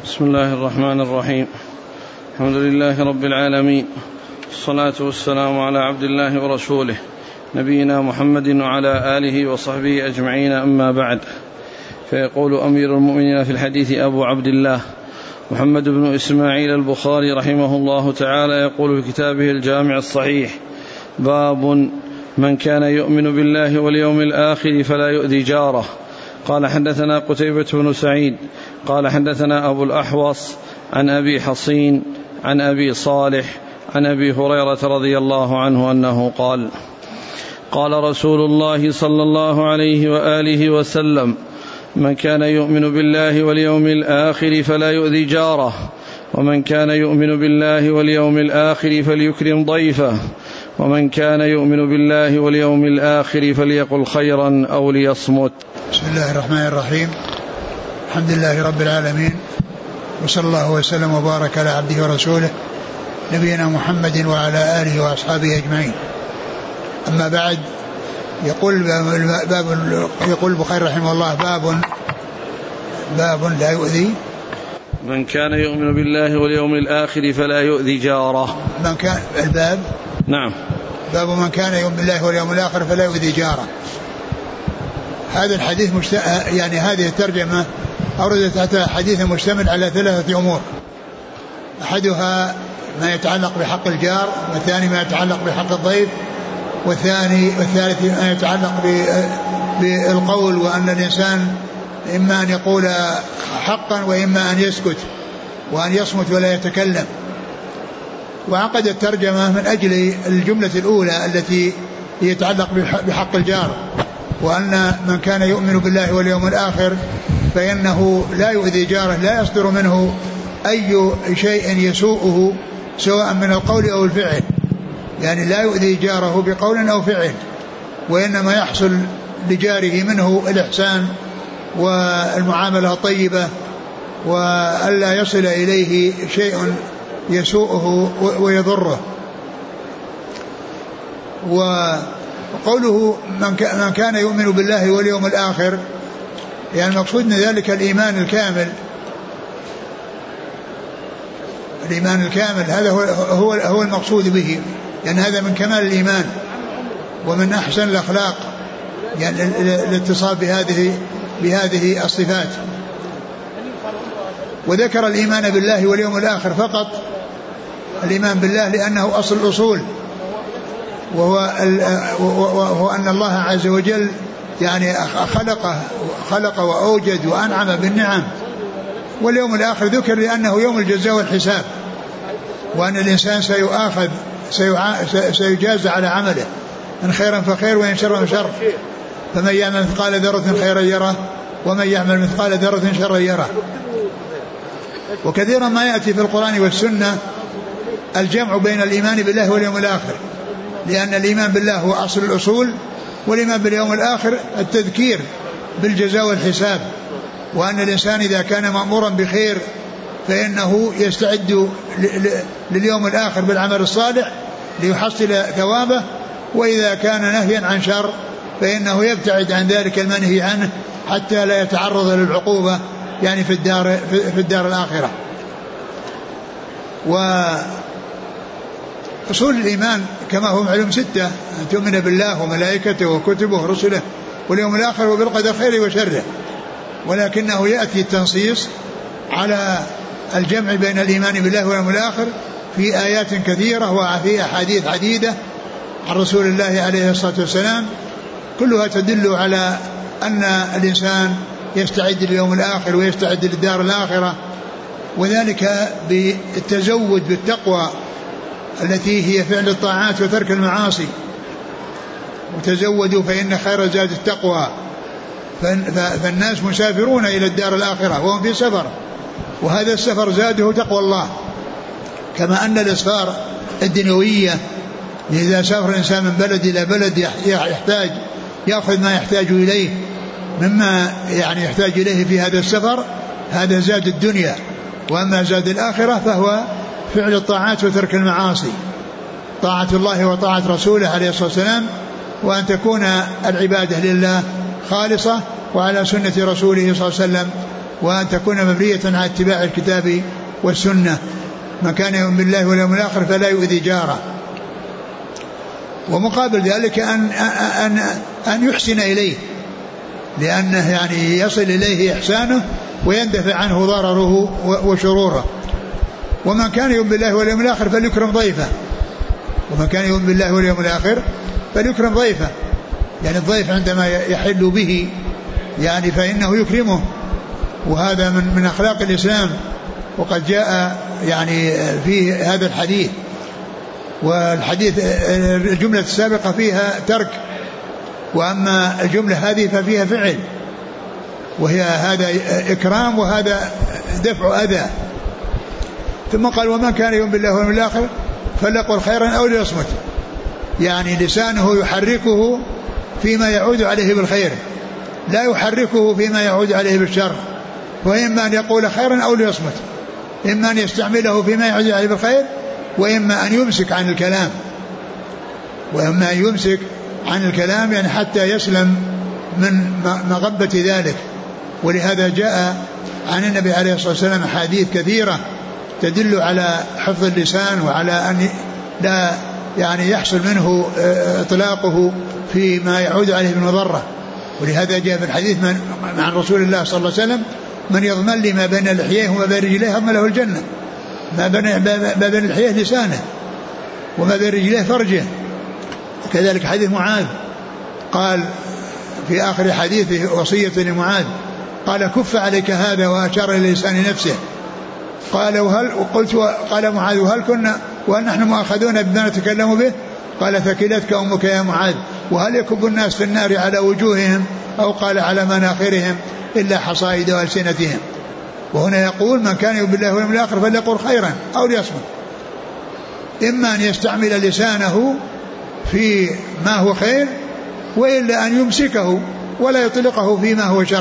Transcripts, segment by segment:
بسم الله الرحمن الرحيم. الحمد لله رب العالمين، الصلاة والسلام على عبد الله ورسوله نبينا محمد وعلى آله وصحبه أجمعين، أما بعد. فيقول أمير المؤمنين في الحديث أبو عبد الله محمد بن إسماعيل البخاري رحمه الله تعالى، يقول في كتابه الجامع الصحيح: باب من كان يؤمن بالله واليوم الآخر فلا يؤذي جاره. قال حدثنا قتيبة بن سعيد قال حدثنا أبو الأحوص عن أبي حصين عن أبي صالح عن أبي هريرة رضي الله عنه أنه قال: قال رسول الله صلى الله عليه وآله وسلم: من كان يؤمن بالله واليوم الآخر فلا يؤذي جاره، ومن كان يؤمن بالله واليوم الآخر فليكرم ضيفه، ومن كان يؤمن بالله واليوم الآخر فليقل خيرا أو ليصمت. بسم الله الرحمن الرحيم. الحمد لله رب العالمين، وصلى الله وسلم وبارك على عبده ورسوله نبينا محمد وعلى آله وأصحابه أجمعين. أما بعد، يقول البخاري رحمه الله: باب لا يؤذي من كان يؤمن بالله واليوم الآخر فلا يؤذي جاره. من كان الباب نعم، باب من كان يؤمن بالله واليوم الآخر فلا يؤذي جاره. هذا الحديث يعني هذه الترجمة أوردت تحت حديث مشتمل على 3 أمور: أحدها ما يتعلق بحق الجار، والثاني ما يتعلق بحق الضيف، والثالث ما يتعلق بالقول، وأن الإنسان إما أن يقول حقا وإما أن يسكت وأن يصمت ولا يتكلم. وعقد الترجمة من أجل الجملة الأولى التي يتعلق بحق الجار، وأن من كان يؤمن بالله واليوم الآخر فإنه لا يؤذي جاره، لا يصدر منه أي شيء يسوءه سواء من القول أو الفعل، يعني لا يؤذي جاره بقول أو فعل، وإنما يحصل لجاره منه الإحسان والمعاملة الطيبة، وألا يصل إليه شيء يسوءه ويضره. وقوله من كان يؤمن بالله واليوم الآخر، يعني المقصود من ذلك الإيمان الكامل. الإيمان الكامل هذا هو المقصود به، يعني هذا من كمال الإيمان ومن أحسن الأخلاق، يعني الاتصاف بهذه الصفات. وذكر الإيمان بالله واليوم الآخر فقط، الإيمان بالله لأنه أصل الأصول، وهو أن الله عز وجل يعني خلق وأوجد وأنعم بالنعم. واليوم الآخر ذكر لأنه يوم الجزاء والحساب، وأن الإنسان سيجازى على عمله، إن خيرا فخير وإن شرا فشر، فمن يعمل مثقال ذرة خيرا يره ومن يعمل مثقال ذرة شرا يره. وكثيرا ما يأتي في القرآن والسنة الجمع بين الإيمان بالله واليوم الآخر، لأن الإيمان بالله هو أصل الأصول، والإيمان باليوم الآخر التذكير بالجزاء والحساب، وأن الإنسان إذا كان مأمورا بخير فإنه يستعد لليوم الآخر بالعمل الصالح ليحصل ثوابه، وإذا كان نهيا عن شر فإنه يبتعد عن ذلك المنهي عنه حتى لا يتعرض للعقوبة يعني في الدار الآخرة. وأصول الإيمان كما هو معلوم 6: أن تؤمن بالله وملائكته وكتبه ورسله واليوم الآخر وبالقدر خيره وشره. ولكنه يأتي التنصيص على الجمع بين الإيمان بالله واليوم الآخر في آيات كثيرة وفي أحاديث عديدة عن رسول الله عليه الصلاة والسلام، كلها تدل على أن الإنسان يستعد لليوم الآخر ويستعد للدار الآخرة، وذلك بالتزود بالتقوى التي هي فعل الطاعات وترك المعاصي. وتزودوا فإن خير زاد التقوى، فالناس مسافرون إلى الدار الآخرة وهم في سفر، وهذا السفر زاده تقوى الله، كما أن الأسفار الدنيوية إذا سافر الإنسان من بلد إلى بلد يحتاج يأخذ ما يحتاج إليه مما يعني يحتاج إليه في هذا السفر، هذا زاد الدنيا. وأما زاد الآخرة فهو فعل الطاعات وترك المعاصي، طاعة الله وطاعة رسوله عليه الصلاة والسلام، وأن تكون العبادة لله خالصة وعلى سنة رسوله صلى الله عليه وسلم وأن تكون مبنية على اتباع الكتاب والسنة. من كان يؤمن بالله واليوم الآخر فلا يؤذي جاره. ومقابل ذلك أن يحسن إليه، لأنه يعني يصل إليه إحسانه ويندفع عنه ضرره وشروره. ومن كان يؤمن بالله واليوم الآخر فليكرم ضيفه. ومن كان يؤمن بالله واليوم الآخر فليكرم ضيفه، يعني الضيف عندما يحل به يعني فإنه يكرمه، وهذا من أخلاق الإسلام. وقد جاء يعني في هذا الحديث، والحديث الجملة السابقة فيها ترك، وأما الجملة هذه ففيها فعل، وهي هذا إكرام وهذا دفع أذى. ثم قال ومن كان يؤمن بالله واليوم الآخر فليقل خيرا أو ليصمت، يعني لسانه يحركه فيما يعود عليه بالخير، لا يحركه فيما يعود عليه بالشر. وإما أن يقول خيرا أو ليصمت، إما أن يستعمله فيما يعود عليه بالخير، وإما أن يمسك عن الكلام، وإما أن يمسك عن الكلام يعني حتى يسلم من مغبة ذلك. ولهذا جاء عن النبي عليه الصلاة والسلام حديث كثيرة تدل على حفظ اللسان، وعلى أن لا يعني يحصل منه إطلاقه فيما يعود عليه بالمضرة. ولهذا جاء في الحديث عن رسول الله صلى الله عليه وسلم من يضمن لي ما بين لحييه وما بين رجليه أضمن له الجنة. ما بين لحييه لسانه، وما بين رجليه فرجه. وكذلك حديث معاذ قال في آخر حديثه وصية لمعاذ قال كف عليك هذا، وأشار إلى لسان نفسه. قال معاذ وهل كنا وهل نحن مؤاخذون بما نتكلم به؟ قال ثكلتك أمك يا معاذ، وهل يكب الناس في النار على وجوههم أو قال على مناخرهم إلا حصائد ألسنتهم. وهنا يقول من كان يؤمن بالله واليوم الآخر فليقل خيرا أو ليصمت، إما أن يستعمل لسانه في ما هو خير، وإلا أن يمسكه ولا يطلقه فيما هو شر.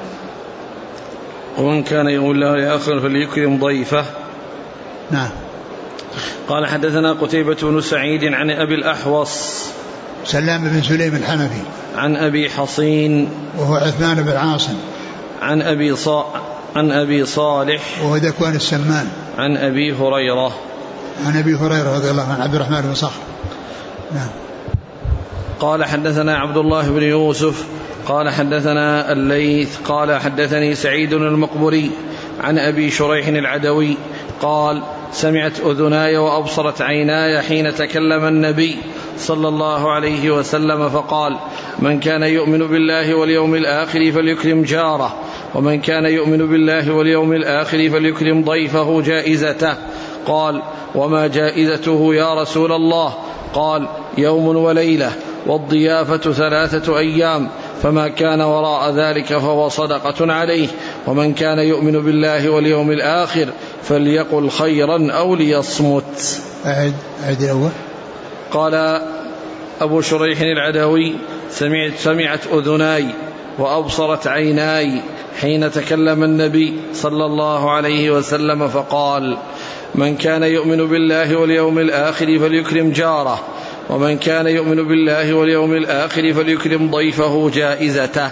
ومن كان يؤمن بالله واليوم الآخر فليكرم ضيفه. نعم. قال حدثنا قتيبة بن سعيد عن أبي الأحوص سلام بن سليم الحنفي، عن أبي حصين وهو عثمان بن عاصم، عن أبي صالح وهو ذكوان السمان، عن أبي هريرة رضي الله عنه عبد الرحمن بن صخر. نعم. قال حدثنا عبد الله بن يوسف قال حدثنا الليث قال حدثني سعيد المقبري عن أبي شريح العدوي قال سمعت أذناي وأبصرت عيناي حين تكلم النبي صلى الله عليه وسلم فقال من كان يؤمن بالله واليوم الآخر فليكرم جاره، ومن كان يؤمن بالله واليوم الآخر فليكرم ضيفه جائزته. قال وما جائزته يا رسول الله؟ قال يوم وليلة، والضيافة 3 أيام، فما كان وراء ذلك فهو صدقة عليه. ومن كان يؤمن بالله واليوم الآخر فليقل خيرا أو ليصمت. أعد الأول. قال أبو شريح العدوي سمعت أذناي وأبصرت عيناي حين تكلم النبي صلى الله عليه وسلم فقال من كان يؤمن بالله واليوم الآخر فليكرم جاره، ومن كان يؤمن بالله واليوم الآخر فليكرم ضيفه جائزته.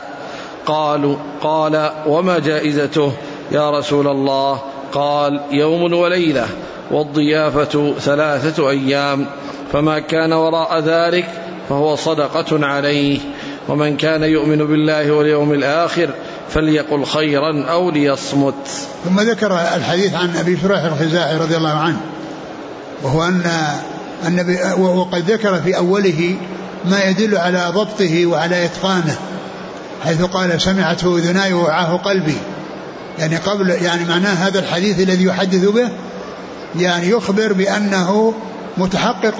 قال وما جائزته يا رسول الله؟ قال يوم وليلة، والضيافة 3 أيام، فما كان وراء ذلك فهو صدقة عليه. ومن كان يؤمن بالله واليوم الآخر فليقل خيرا أو ليصمت. ثم ذكر الحديث عن أبي شريح الخزاعي رضي الله عنه، وهو أن النبي وقد ذكر في أوله ما يدل على ضبطه وعلى إتقانه، حيث قال سمعته أذناي ووعاه قلبي، يعني قبل يعني معناه هذا الحديث الذي يحدث به يعني يخبر بأنه متحقق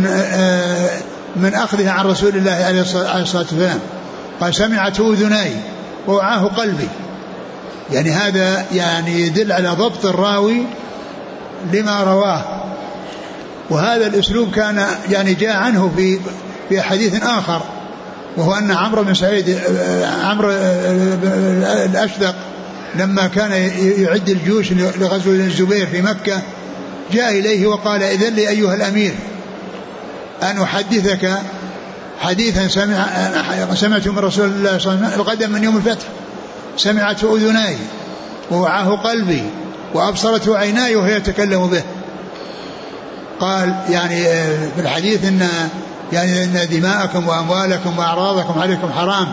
من أخذه عن رسول الله عليه الصلاة والسلام. قال سمعته أذناي ووعاه قلبي، يعني هذا يعني يدل على ضبط الراوي لما رواه. وهذا الأسلوب كان يعني جاء عنه في حديث آخر، وهو أن عمرو الأشدق لما كان يعد الجيوش لغزو الزبير في مكة جاء إليه وقال إذن لي أيها الأمير أن أحدثك حديثا سمعته من رسول الله صلى الله عليه وسلم القدم من يوم الفتح، سمعته أذناي ووعاه قلبي وأبصرته عيناي وهي يتكلم به. قال يعني في الحديث إن دماءكم وأموالكم وأعراضكم عليكم حرام،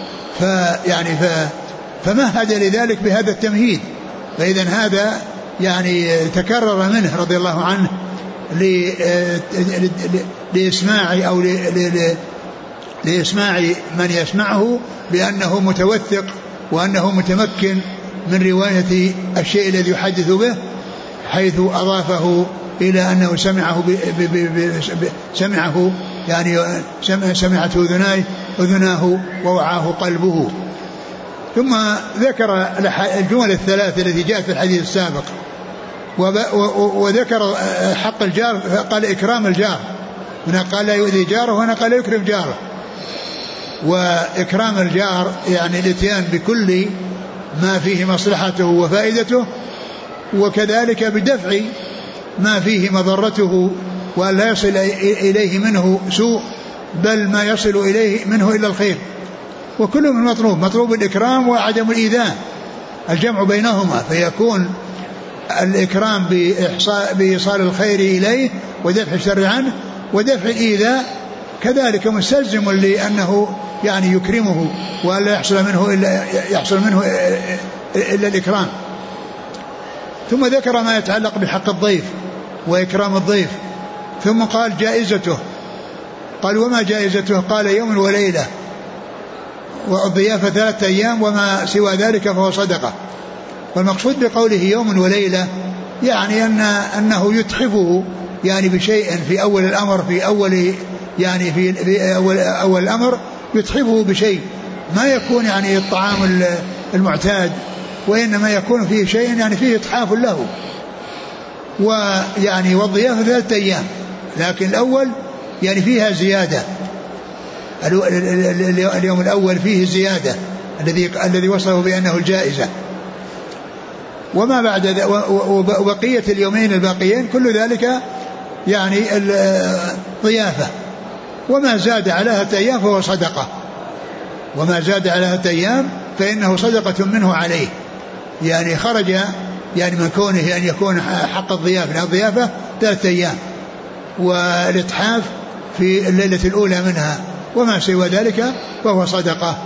فمهد لذلك بهذا التمهيد. فإذا هذا يعني تكرر منه رضي الله عنه لإسماع أو لإسماع من يسمعه بأنه متوثق وأنه متمكن من رواية الشيء الذي يحدث به، حيث أضافه إلى أنه سمعه يعني سمعته أذناه ووعاه قلبه. ثم ذكر الجمل الثلاث التي جاءت في الحديث السابق، وذكر حق الجار، قال إكرام الجار، هنا قال لا يؤذي جاره وهنا قال يكرم جاره. وإكرام الجار يعني الاتيان بكل ما فيه مصلحته وفائدته، وكذلك بدفع ما فيه مضرته وأن لا يصل إليه منه سوء، بل ما يصل إليه منه إلا الخير. وكل من مطلوب الإكرام وعدم الإيذاء، الجمع بينهما، فيكون الإكرام بإيصال الخير إليه ودفع الشر عنه، ودفع الإيذاء كذلك مستلزم لأنه يعني يكرمه ولا يحصل منه إلا الإكرام. ثم ذكر ما يتعلق بحق الضيف وإكرام الضيف، ثم قال جائزته. قال وما جائزته؟ قال يوم وليلة، والضيافة 3 أيام، وما سوى ذلك فهو صدقة. والمقصود بقوله يوم وليلة يعني أنه يتحفه يعني بشيء في أول الأمر، في أول الأمر يتحفه بشيء، ما يكون يعني الطعام المعتاد، وإنما يكون فيه شيء يعني فيه إتحاف له. ويعني والضيافة 3 أيام، لكن الأول يعني فيها زيادة، اليوم الأول فيه زيادة الذي وصله بأنه الجائزة. وما بعد وبقية اليومين الباقيين كل ذلك يعني الضيافة. وما زاد على 3 أيام فهو صدقة، وما زاد على 3 أيام فإنه صدقة منه عليه، يعني خرج يعني من كونه أن يكون حق الضيافة، لأن الضيافة 3 أيام والإتحاف في الليلة الأولى منها، وما سوى ذلك فهو صدقة.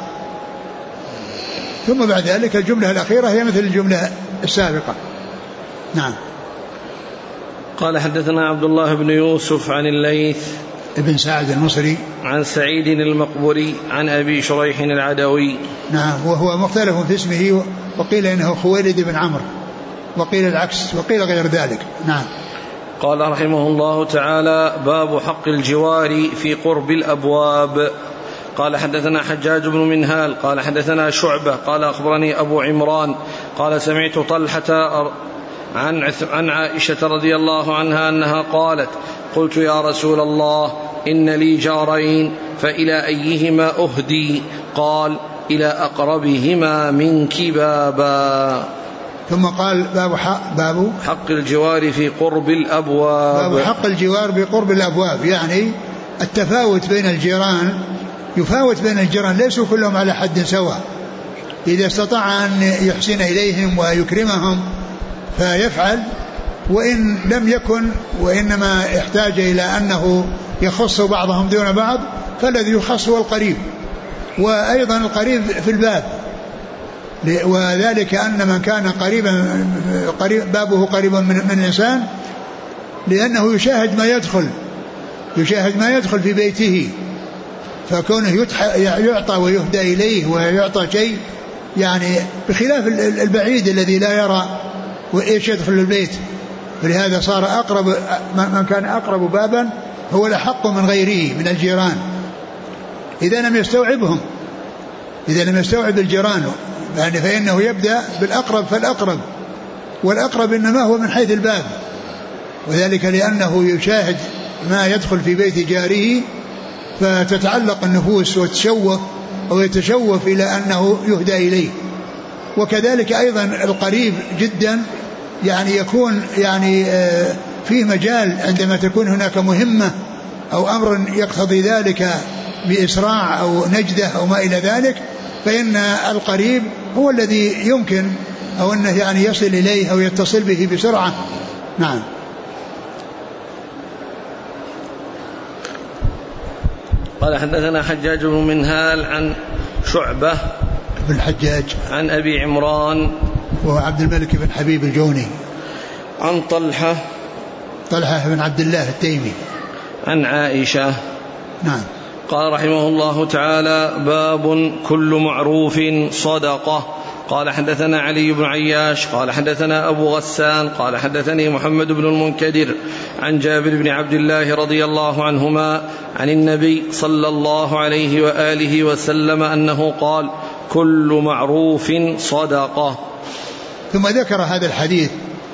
ثم بعد ذلك الجملة الأخيرة هي مثل الجملة السابقة. نعم. قال حدثنا عبد الله بن يوسف عن الليث ابن سعد المصري عن سعيد المقبري عن أبي شريح العدوي. نعم، وهو مختلف في اسمه، وقيل إنه خويلد بن عمرو، وقيل العكس، وقيل غير ذلك. نعم. قال رحمه الله تعالى: باب حق الجوار في قرب الأبواب. قال حدثنا حجاج بن منهال قال حدثنا شعبة قال أخبرني أبو عمران قال سمعت طلحة عن عائشة رضي الله عنها أنها قالت: قلت يا رسول الله إن لي جارين فإلى أيهما أهدي؟ قال: إلى أقربهما منك بابا. ثم قال باب حق الجوار في قرب الأبواب. باب حق الجوار بقرب الأبواب، يعني التفاوت بين الجيران، يفاوت بين الجيران، ليسوا كلهم على حد سواء. إذا استطاع أن يحسن إليهم ويكرمهم فيفعل، وإن لم يكن وإنما يحتاج إلى أنه يخص بعضهم دون بعض فالذي يخص هو القريب، وأيضا القريب في الباب، وذلك أن من كان قريبا بابه قريبا من الإنسان لأنه يشاهد ما يدخل في بيته، فكونه يعطى ويهدى إليه ويعطى شيء يعني بخلاف البعيد الذي لا يرى وإيش يدخل البيت. فلهذا صار أقرب من كان أقرب بابا هو الأحق من غيره من الجيران إذا لم يستوعب الجيران، فإنه يبدأ بالأقرب فالأقرب، والأقرب إنما هو من حيث الباب، وذلك لأنه يشاهد ما يدخل في بيت جاره فتتعلق النفوس وتشوف أو يتشوف إلى أنه يهدى إليه. وكذلك أيضا القريب جدا يعني يكون يعني فيه مجال عندما تكون هناك مهمة أو أمر يقتضي ذلك بإسراع أو نجدة أو ما إلى ذلك، فإن القريب هو الذي يمكن أو أنه يعني يصل إليه أو يتصل به بسرعة. نعم. قال حدثنا حجاج بن منهال عن شعبة بن الحجاج عن أبي عمران وهو عبد الملك بن حبيب الجوني عن طلحة بن عبد الله التيمي عن عائشة. نعم. قال رحمه الله تعالى: باب كل معروف صدقة. قال حدثنا علي بن عياش قال حدثنا أبو غسان قال حدثني محمد بن المنكدر عن جابر بن عبد الله رضي الله عنهما عن النبي صلى الله عليه وآله وسلم أنه قال: كل معروف صدقة. ثم ذكر هذا الحديث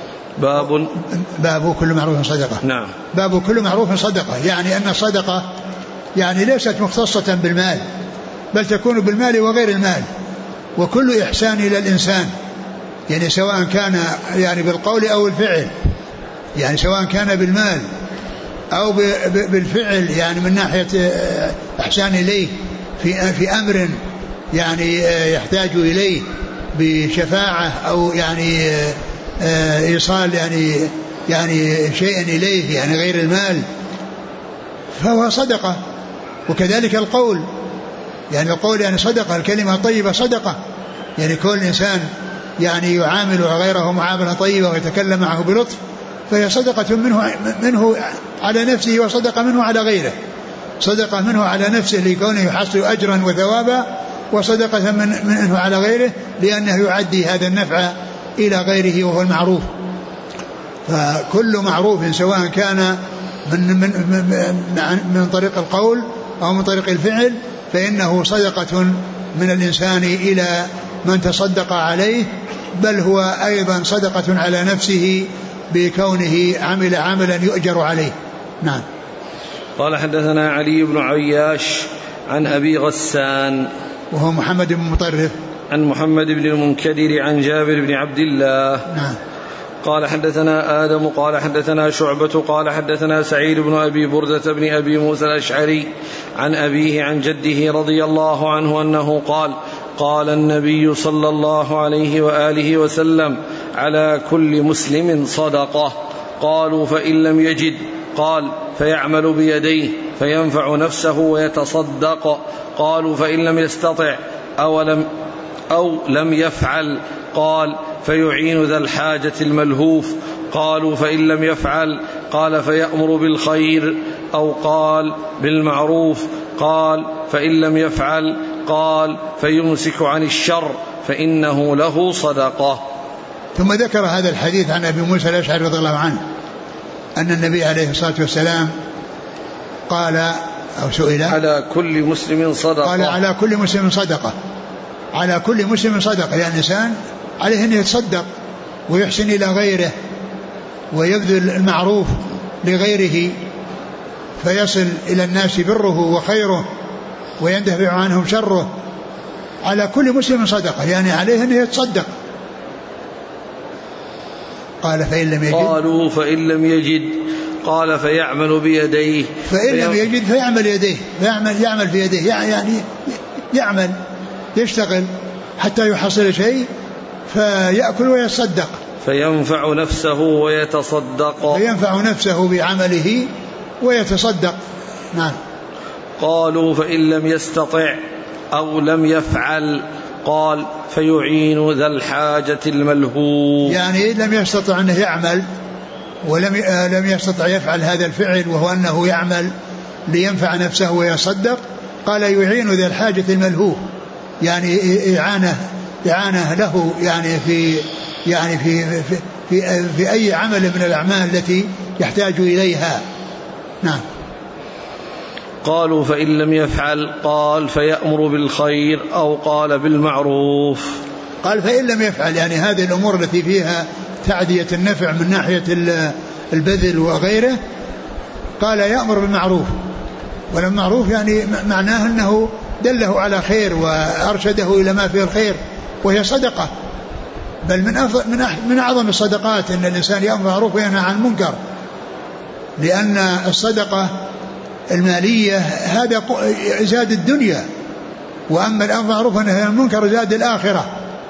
باب كل معروف صدقة. نعم. باب كل معروف صدقة، يعني أن الصدقة يعني ليست مختصة بالمال، بل تكون بالمال وغير المال، وكل إحسان إلى الإنسان، يعني سواء كان يعني بالقول أو الفعل، يعني سواء كان بالمال أو بالفعل، يعني من ناحية إحسان إليه في أمر يعني يحتاج إليه بشفاعة أو يعني إيصال يعني شيء إليه يعني غير المال، فهو صدقة. وكذلك القول، يعني القول يعني صدقة، الكلمة طيبة صدقة، يعني كل إنسان يعني يعامل غيره معاملة طيبة ويتكلم معه بلطف، فهي صدقة منه على نفسه، وصدقة منه على غيره، صدقة منه على نفسه لكونه يحصل أجرا وثوابا، وصدقة منه على غيره لأنه يعدي هذا النفع إلى غيره وهو المعروف. فكل معروف سواء كان من طريق القول أو من طريق الفعل فإنه صدقة من الإنسان إلى من تصدق عليه، بل هو أيضا صدقة على نفسه بكونه عمل عملا يؤجر عليه. نعم. قال حدثنا علي بن عياش عن أبي غسان وهو محمد بن مطرف عن محمد بن المنكدر عن جابر بن عبد الله. نعم. قال حدثنا آدم قال حدثنا شعبة قال حدثنا سعيد بن أبي بردة بن أبي موسى الأشعري عن أبيه عن جده رضي الله عنه أنه قال: قال النبي صلى الله عليه وآله وسلم: على كل مسلم صدقة. قالوا: فإن لم يجد؟ قال: فيعمل بيديه فينفع نفسه ويتصدق. قالوا: فإن لم يستطع أو لم يفعل؟ قال: فيعين ذا الحاجة الملهوف. قالوا: فإن لم يفعل؟ قال: فيأمر بالخير أو قال بالمعروف. قال: فإن لم يفعل؟ قال: فيمسك عن الشر فإنه له صدقة. ثم ذكر هذا الحديث عن أبي موسى الأشعري رضي الله عنه أن النبي عليه الصلاة والسلام قال أو سئل: على كل مسلم صدقة. قال: على كل مسلم صدقة. على كل مسلم صدقة، يعني الإنسان عليه أن يتصدق ويحسن إلى غيره ويبذل المعروف لغيره فيصل إلى الناس بره وخيره ويندفع عنهم شره. على كل مسلم صدقة، يعني عليه أن يتصدق. قال: فإن لم يجد؟ قالوا: فإن لم يجد؟ قال: فيعمل بيديه. فإن لم يجد فيعمل يديه، يعمل في يديه، يعني يعمل يشتغل حتى يحصل شيء فيأكل ويتصدق. فينفع نفسه ويتصدق. فينفع نفسه بعمله ويتصدق. نعم. قالوا: فإن لم يستطع أو لم يفعل؟ قال: فيعين ذا الحاجة الملهوف. يعني لم يستطع أنه يعمل ولم يستطع يفعل هذا الفعل، وهو أنه يعمل لينفع نفسه ويصدق. قال: يعين ذا الحاجة الملهوف، يعني إعانة له، يعني في أي عمل من الأعمال التي يحتاج إليها. نعم. قالوا: فإن لم يفعل؟ قال: فيأمر بالخير أو قال بالمعروف. قال: فإن لم يفعل، يعني هذه الأمور التي فيها تعدية النفع من ناحية البذل وغيره، قال: يأمر بالمعروف. والمعروف يعني معناه أنه دله على خير وأرشده إلى ما فيه الخير، وهي صدقة، بل من أعظم الصدقات أن الإنسان يأمر بالمعروف وينهى عن المنكر، لأن الصدقة المالية هذا زاد الدنيا، وأما الأمر بالمعروف والنهي عن المنكر زاد الآخرة.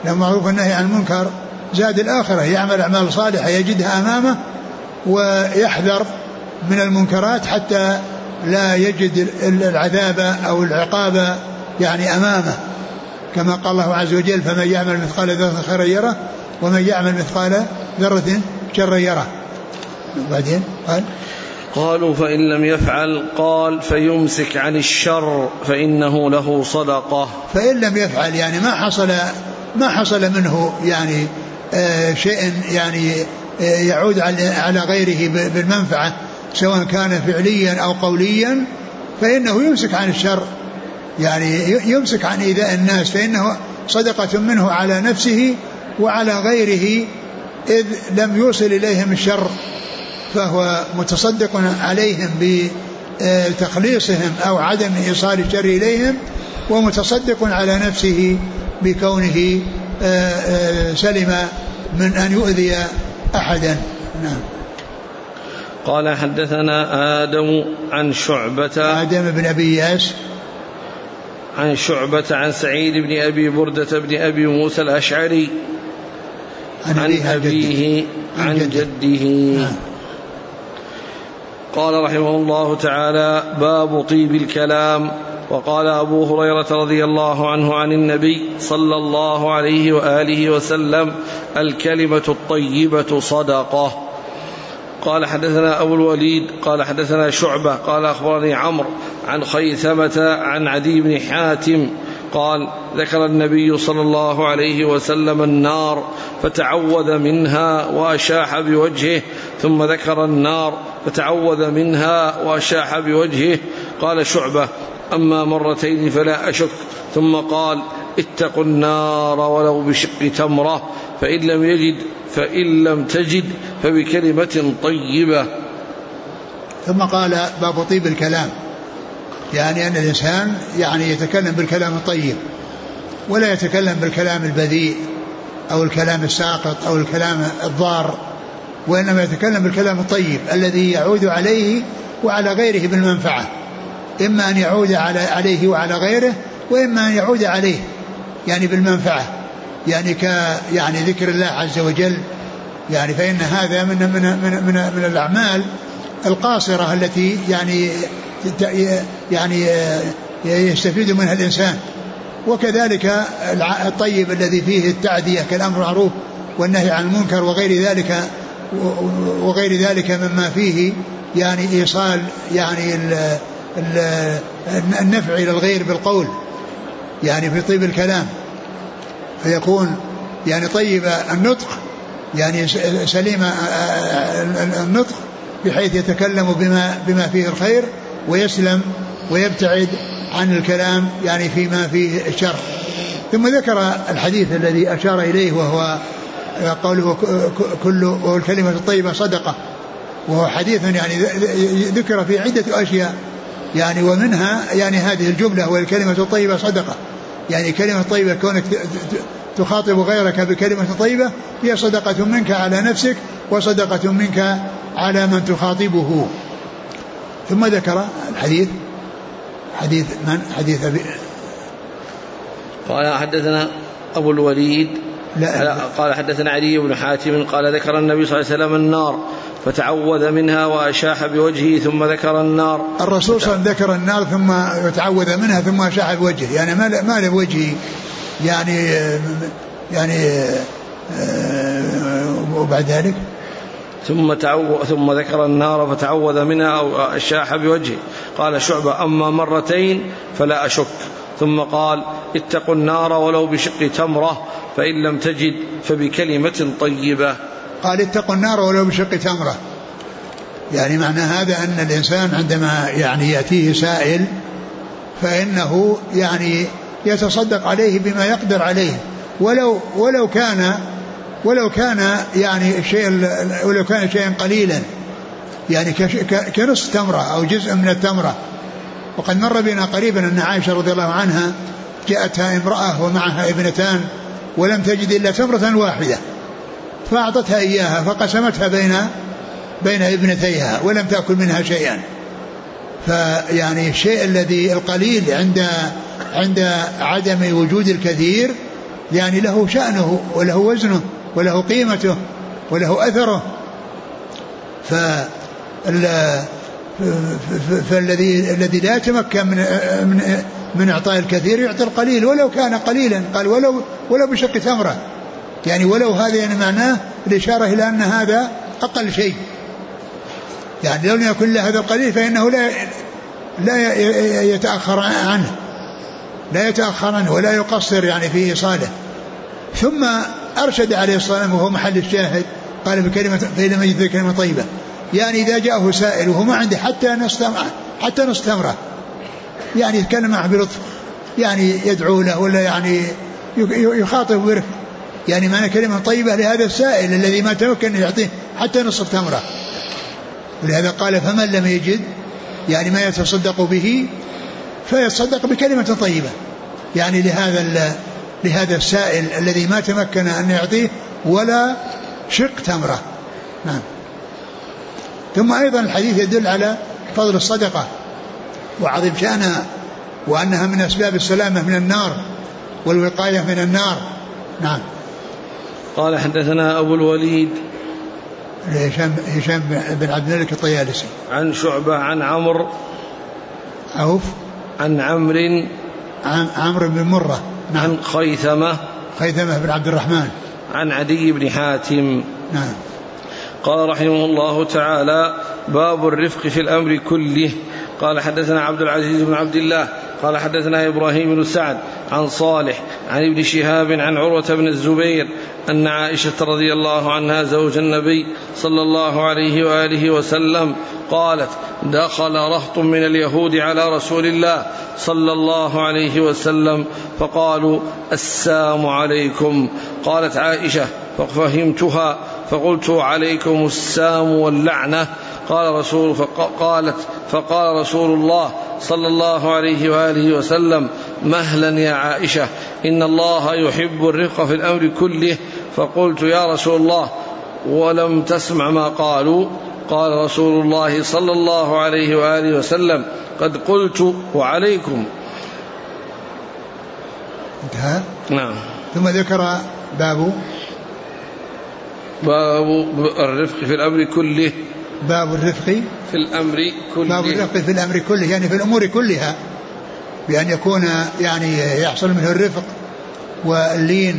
لما معروف النهي عن المنكر زاد الآخرة، يعمل أعمال صالحة يجدها أمامه ويحذر من المنكرات حتى لا يجد العذاب أو العقاب يعني أمامه، كما قال الله عز وجل: فمن يعمل مثقال ذرة خيرا يره ومن يعمل مثقال ذرة شرا يره. بعدين قالوا: فإن لم يفعل؟ قال: فيمسك عن الشر فإنه له صدقة. فإن لم يفعل يعني ما حصل منه يعني شيء يعني يعود على غيره بالمنفعة سواء كان فعليا أو قوليا، فإنه يمسك عن الشر، يعني يمسك عن إيذاء الناس، فإنه صدقة منه على نفسه وعلى غيره، إذ لم يوصل إليهم الشر فهو متصدق عليهم بتخليصهم أو عدم إيصال الشر إليهم، ومتصدق على نفسه بكونه سلم من أن يؤذي أحدا. نعم. قال: حدثنا آدم عن شعبة، آدم بن أبي إياس، عن شعبة عن سعيد بن أبي بردة بن أبي موسى الأشعري عن أبيه عن جده. نعم. قال رحمه الله تعالى: باب طيب الكلام. وقال أبو هريرة رضي الله عنه عن النبي صلى الله عليه وآله وسلم: الكلمة الطيبة صدقة. قال: حدثنا أبو الوليد قال: حدثنا شعبة قال: أخبرني عمرو عن خيثمة عن عدي بن حاتم قال: ذكر النبي صلى الله عليه وسلم النار فتعوذ منها وأشاح بوجهه، ثم ذكر النار فتعوذ منها وأشاح بوجهه. قال شعبة: أما مرتين فلا أشك. ثم قال: اتقوا النار ولو بشق تمرة، فإن لم تجد فبكلمة طيبة. ثم قال: باب طيب الكلام، يعني أن الإنسان يعني يتكلم بالكلام الطيب ولا يتكلم بالكلام البذيء أو الكلام الساقط أو الكلام الضار، وإنما يتكلم بالكلام الطيب الذي يعود عليه وعلى غيره بالمنفعة، إما أن يعود عليه وعلى غيره، وإما أن يعود عليه يعني بالمنفعة، يعني يعني ذكر الله عز وجل، يعني فإن هذا من الأعمال القاصرة التي يعني يستفيد منها الإنسان. وكذلك الطيب الذي فيه التعدية كالأمر بالمعروف والنهي عن المنكر وغير ذلك مما فيه يعني إيصال يعني النفع إلى الغير بالقول، يعني في طيب الكلام، فيكون يعني طيب النطق، يعني سليم النطق بحيث يتكلم بما فيه الخير ويسلم ويبتعد عن الكلام يعني فيما فيه الشر. ثم ذكر الحديث الذي أشار إليه وهو قوله: والكلمة الطيبة صدقة، وهو حديث يعني ذكر في عدة أشياء، يعني ومنها يعني هذه الجملة: والكلمة الطيبة صدقة، يعني كلمة طيبة كونك تخاطب غيرك بكلمة طيبة هي صدقة منك على نفسك وصدقة منك على من تخاطبه. ثم ذكر الحديث حديث أبي قال: حدثنا أبو الوليد قال: حدثنا عدي بن حاتم قال: ذكر النبي صلى الله عليه وسلم النار فتعوذ منها وأشاح بوجهه، ثم ذكر النار. الرسول صلى الله عليه وسلم ذكر النار ثم يتعوذ منها ثم أشاح بوجهه، يعني ما له وجهه يعني وبعد ذلك ثم ذكر النار فتعوذ منها أو أشاح بوجهه. قال شعبة: أما مرتين فلا أشك. ثم قال: اتقوا النار ولو بشق تمرة، فإن لم تجد فبكلمة طيبة. قال: اتقوا النار ولو بشق تمرة، يعني معنى هذا أن الإنسان عندما يعني يأتيه سائل فإنه يعني يتصدق عليه بما يقدر عليه، ولو كان يعني شيئا قليلا، يعني كنصف تمرة أو جزء من التمرة. وقد مر بنا قريبا أن عائشة رضي الله عنها جاءتها امرأة ومعها ابنتان ولم تجد إلا تمرة واحدة، فأعطتها إياها فقسمتها بين ابنتيها ولم تأكل منها شيئا. فيعني الشيء الذي القليل عند عدم وجود الكثير يعني له شأنه وله وزنه وله قيمته وله أثره. فالذي لا يتمكن من إعطاء الكثير يعطي القليل ولو كان قليلا. قال ولو بشق تمرة، يعني ولو هذا يعني معناه الإشارة إلى أن هذا أقل شيء، يعني لو لم يكن له هذا القليل فإنه لا يتأخر عنه ولا يقصر يعني في إيصاله. ثم أرشد عليه الصلاة والسلام وهو محل الشاهد، قال فإذا ما يجد كلمة طيبة، يعني إذا جاءه سائل وهو ما عنده حتى نص تمرة يعني يتكلم معه بلطف، يعني يدعو له ولا يعني يخاطب برفق، يعني معنى كلمة طيبة لهذا السائل الذي ما تمكن يعطيه حتى نصف تمرة. ولهذا قال فمن لم يجد يعني ما يتصدق به فيتصدق بكلمة طيبة، يعني لهذا السائل الذي ما تمكن أن يعطيه ولا شق تمرة. نعم. ثم أيضا الحديث يدل على فضل الصدقة وعظيم شأنها وأنها من أسباب السلامة من النار والوقاية من النار. نعم. قال حدثنا أبو الوليد هشام بن عبد الملك الطيالسي عن شعبة عن عمرو عن عمرو بن مرة. نعم. عن خيثمة بن عبد الرحمن عن عدي بن حاتم. نعم. قال رحمه الله تعالى باب الرفق في الأمر كله. قال حدثنا عبد العزيز بن عبد الله قال حدثنا إبراهيم بن سعد عن صالح عن ابن شهاب عن عروة بن الزبير أن عائشة رضي الله عنها زوج النبي صلى الله عليه وآله وسلم قالت دخل رهط من اليهود على رسول الله صلى الله عليه وسلم فقالوا السلام عليكم. قالت عائشة ففهمتها فقلت عليكم السام واللعنة. فقال رسول الله صلى الله عليه وآله وسلم مهلا يا عائشة إن الله يحب الرفق في الأمر كله. فقلت يا رسول الله ولم تسمع ما قالوا. قال رسول الله صلى الله عليه وآله وسلم قد قلت وعليكم. انتهى. نعم. ثم ذكر باب الرفق في الأمر كله. باب الرفق في الأمر كله. باب الرفق في الأمر كله، يعني في الأمور كلها، بأن يكون يعني يحصل منه الرفق واللين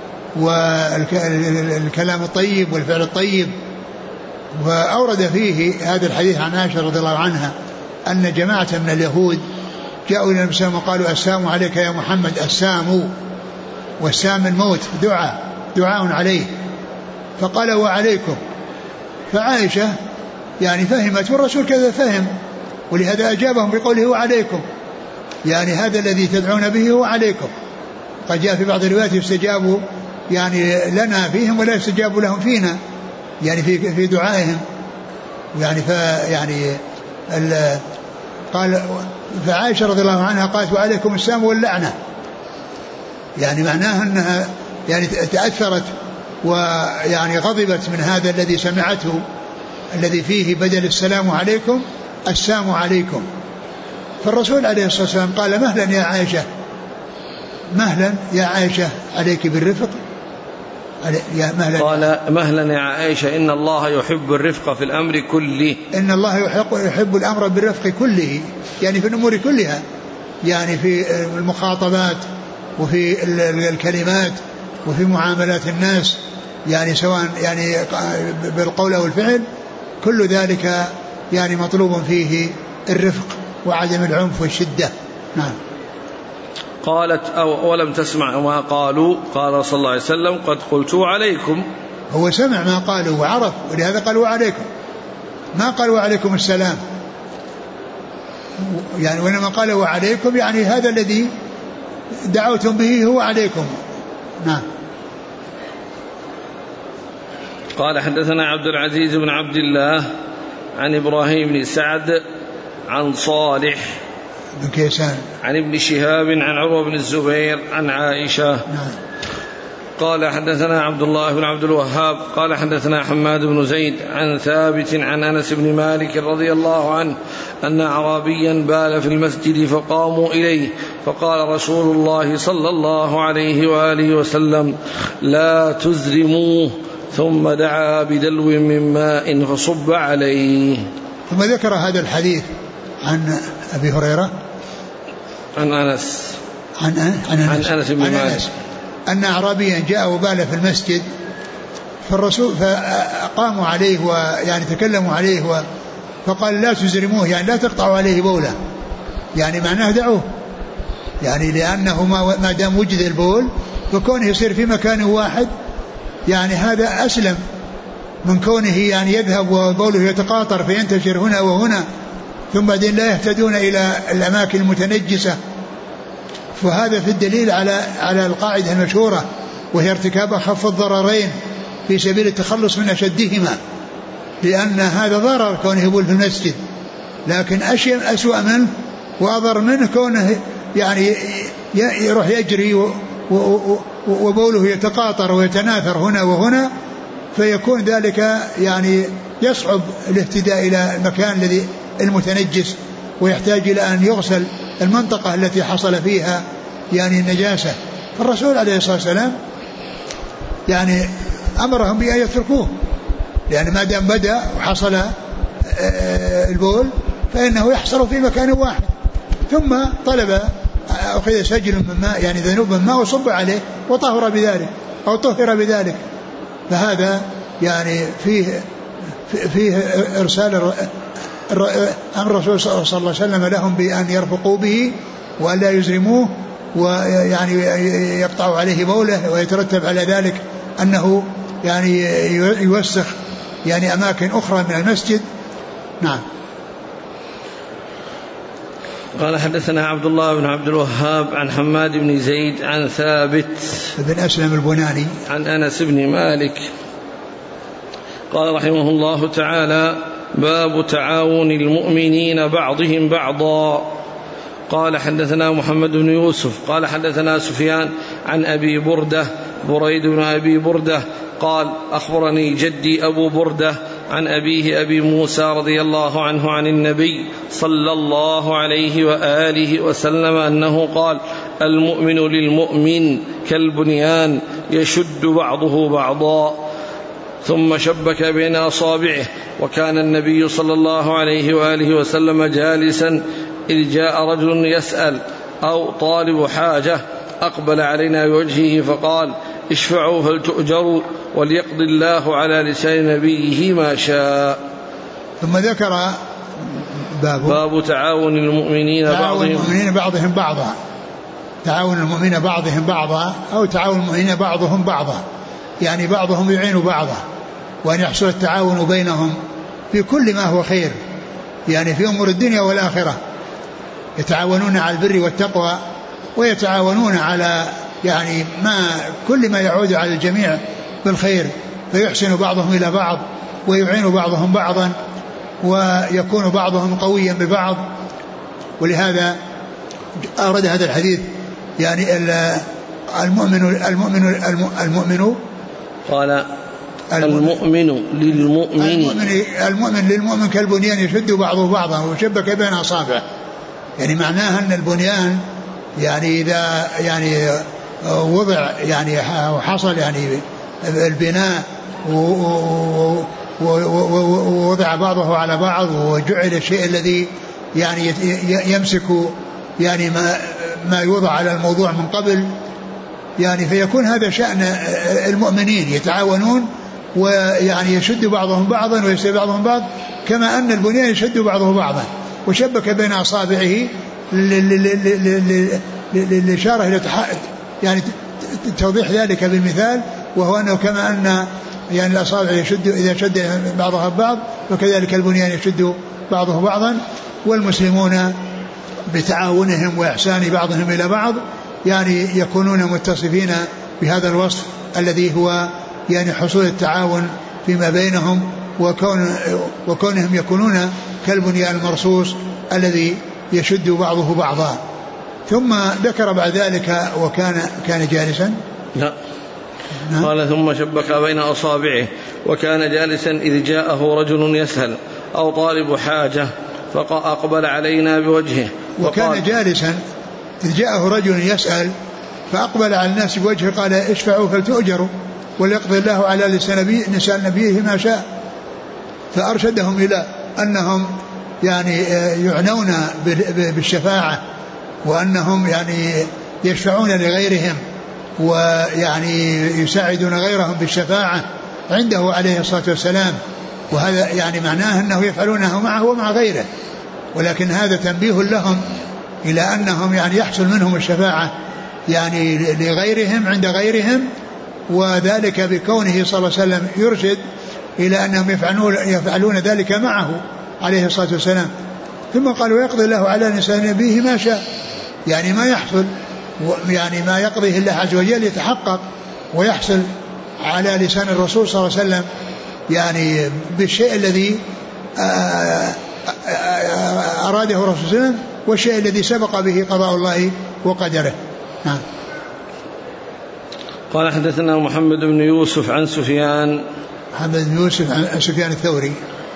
والكلام الطيب والفعل الطيب. وأورد فيه هذا الحديث عن عائشة رضي الله عنها أن جماعة من اليهود جاءوا إلى النبي صلى الله عليه وسلم وقالوا السلام عليك يا محمد. السام والسام الموت، دعاء عليه، فقال وعليكم. فعائشة يعني فهمت والرسول كذا فهم، ولهذا أجابهم بقوله وعليكم، يعني هذا الذي تدعون به هو عليكم. قد جاء في بعض الروايات يستجاب يعني لنا فيهم ولا يستجاب لهم فينا، يعني في دعائهم، يعني قال فعائشة رضي الله عنها قالت وعليكم السلام واللعنة، يعني معناها أنها يعني تأثرت ويعني غضبت من هذا الذي سمعته الذي فيه بدل السلام عليكم السلام عليكم. فالرسول عليه الصلاة والسلام قال مهلا يا عائشة عليك بالرفق. قال مهلا يا عائشة إن الله يحب الرفق في الأمر كله. إن الله يحب الأمر بالرفق كله، يعني في الأمور كلها، يعني في المخاطبات وفي الكلمات وفي معاملات الناس، يعني سواء يعني بالقول أو الفعل، كل ذلك يعني مطلوب فيه الرفق وعدم العنف والشدة. نعم. قالت ولم تسمع ما قالوا. قال صلى الله عليه وسلم قد قلت عليكم. هو سمع ما قالوا وعرف، ولهذا قالوا عليكم، ما قالوا عليكم السلام، يعني وإنما قالوا عليكم، يعني هذا الذي دعوتم به هو عليكم. نعم. قال حدثنا عبد العزيز بن عبد الله عن إبراهيم بن سعد عن صالح بن كيسان عن ابن شهاب عن عروة بن الزبير عن عائشة. نعم. قال حدثنا عبد الله بن عبد الوهاب قال حدثنا حماد بن زيد عن ثابت عن أنس بن مالك رضي الله عنه أن أعرابيا بال في المسجد فقاموا إليه فقال رسول الله صلى الله عليه وآله وسلم: لا تزرموه. ثم دعا بدلو من ماء فصب عليه. ثم ذكر هذا الحديث عن أبي هريرة عن أنس بن مالك أن أعرابيا جاء وبال في المسجد، فالرسول فقاموا عليه ويعني تكلموا عليه فقال: لا تزرموه، يعني لا تقطعوا عليه بوله، يعني معناه دعوه، يعني لأنه ما دام وجد البول فكونه يصير في مكان واحد يعني هذا أسلم من كونه يعني يذهب وبوله يتقاطر فينتشر هنا وهنا ثم بعدين لا يهتدون إلى الأماكن المتنجسة. فهذا في الدليل على القاعدة المشهورة، وهي ارتكاب أخف الضررين في سبيل التخلص من أشدهما، لأن هذا ضرر كونه يبول في المسجد، لكن أسوأ منه وأضر منه كونه يعني يروح يجري وبوله يتقاطر ويتناثر هنا وهنا، فيكون ذلك يعني يصعب الاهتداء إلى المكان الذي المتنجس، ويحتاج إلى أن يغسل المنطقة التي حصل فيها يعني النجاسة. فالرسول عليه الصلاة والسلام يعني أمرهم بأن يتركوه، لأن ما دام بدأ وحصل البول فإنه يحصل في مكان واحد، ثم طلب أخذ سجل من ماء يعني ذنوب من ماء وصب عليه وطهر بذلك أو طهر بذلك. فهذا يعني فيه إرسال أمر الرسول صلى الله عليه وسلم لهم بأن يرفقوا به وأن لا يزرموه، ويعني يقطعوا عليه بوله، ويترتب على ذلك أنه يعني يوسخ يعني أماكن أخرى من المسجد. نعم. قال: حدثنا عبد الله بن عبد الوهاب عن حماد بن زيد عن ثابت بن أسلم البناني عن أنس بن مالك قال رحمه الله تعالى: باب تعاون المؤمنين بعضهم بعضا. قال: حدثنا محمد بن يوسف قال: حدثنا سفيان عن أبي بردة بريد بن أبي بردة قال: أخبرني جدي أبو بردة عن أبيه أبي موسى رضي الله عنه عن النبي صلى الله عليه وآله وسلم أنه قال: المؤمن للمؤمن كالبنيان يشد بعضه بعضا. ثم شبك بين أصابعه. وكان النبي صلى الله عليه وآله وسلم جالسا إذ جاء رجل يسأل أو طالب حاجة أقبل علينا بوجهه فقال: اشفعوا فلتؤجروا وليقضي الله على لسان نبيه ما شاء. ثم ذكر باب تعاون المؤمنين بعضهم بعضا. تعاون المؤمنين بعضهم بعضا أو تعاون المؤمنين بعضهم بعضا، يعني بعضهم يعين بعضا، وأن يحصل التعاون بينهم في كل ما هو خير، يعني في أمور الدنيا والآخرة، يتعاونون على البر والتقوى، ويتعاونون على يعني كل ما يعود على الجميع بالخير، فيحسن بعضهم إلى بعض ويعين بعضهم بعضا، ويكون بعضهم قويا ببعض. ولهذا أرد هذا الحديث يعني المؤمن قال: المؤمن للمؤمن كالبنيان يشد بعضه بعضا وشبك بين أصابعه، يعني معناها أن البنيان يعني إذا يعني وضع يعني وحصل يعني البناء ووضع بعضه على بعض وجعل الشيء الذي يعني يمسك يعني ما يوضع على الموضوع من قبل، يعني فيكون هذا شأن المؤمنين، يتعاونون ويعني يشد بعضهم بعضا ويسير بعضهم بعض، كما أن البنيان يشد بعضه بعضا. وشبك بين أصابعه للإشارة إلى يعني توضيح ذلك بالمثال، وهو أنه كما أن يعني الأصابع يشد إذا شد بعضها ببعض، وكذلك البنيان يشد بعضه بعضا. والمسلمون بتعاونهم وإحسان بعضهم إلى بعض يعني يكونون متصفين بهذا الوصف الذي هو يعني حصول التعاون فيما بينهم، وكونهم يكونون كالبنيان المرصوص الذي يشد بعضه بعضا. ثم ذكر بعد ذلك وكان جالسا. لا. قال: ثم شبك بين أصابعه وكان جالسا إذ جاءه رجل يسأل أو طالب حاجة فأقبل علينا بوجهه وكان جالسا إذ جاءه رجل يسأل فأقبل على الناس بوجهه قال اشفعوا فلتؤجروا وليقضي الله على لسان نبيه ما شاء. فأرشدهم إلى أنهم يعني يعنون بالشفاعة وأنهم يعني يشفعون لغيرهم ويعني يساعدون غيرهم بالشفاعة عنده عليه الصلاة والسلام. وهذا يعني معناه أنه يفعلونه معه ومع غيره, ولكن هذا تنبيه لهم إلى أنهم يعني يحصل منهم الشفاعة يعني لغيرهم عند غيرهم, وذلك بكونه صلى الله عليه وسلم يرشد إلى أنهم يفعلون ذلك معه عليه الصلاة والسلام. ثم قال ويقضي الله على لسان نبيه ما شاء, يعني ما يحصل يعني ما يقضيه الله عز وجل يتحقق ويحصل على لسان الرسول صلى الله عليه وسلم يعني بالشيء الذي أراده الرسول صلى الله عليه وسلم والشيء الذي سبق به قضاء الله وقدره. نعم. قال حدثنا محمد بن يوسف عن سفيان, محمد بن يوسف عن سفيان الثوري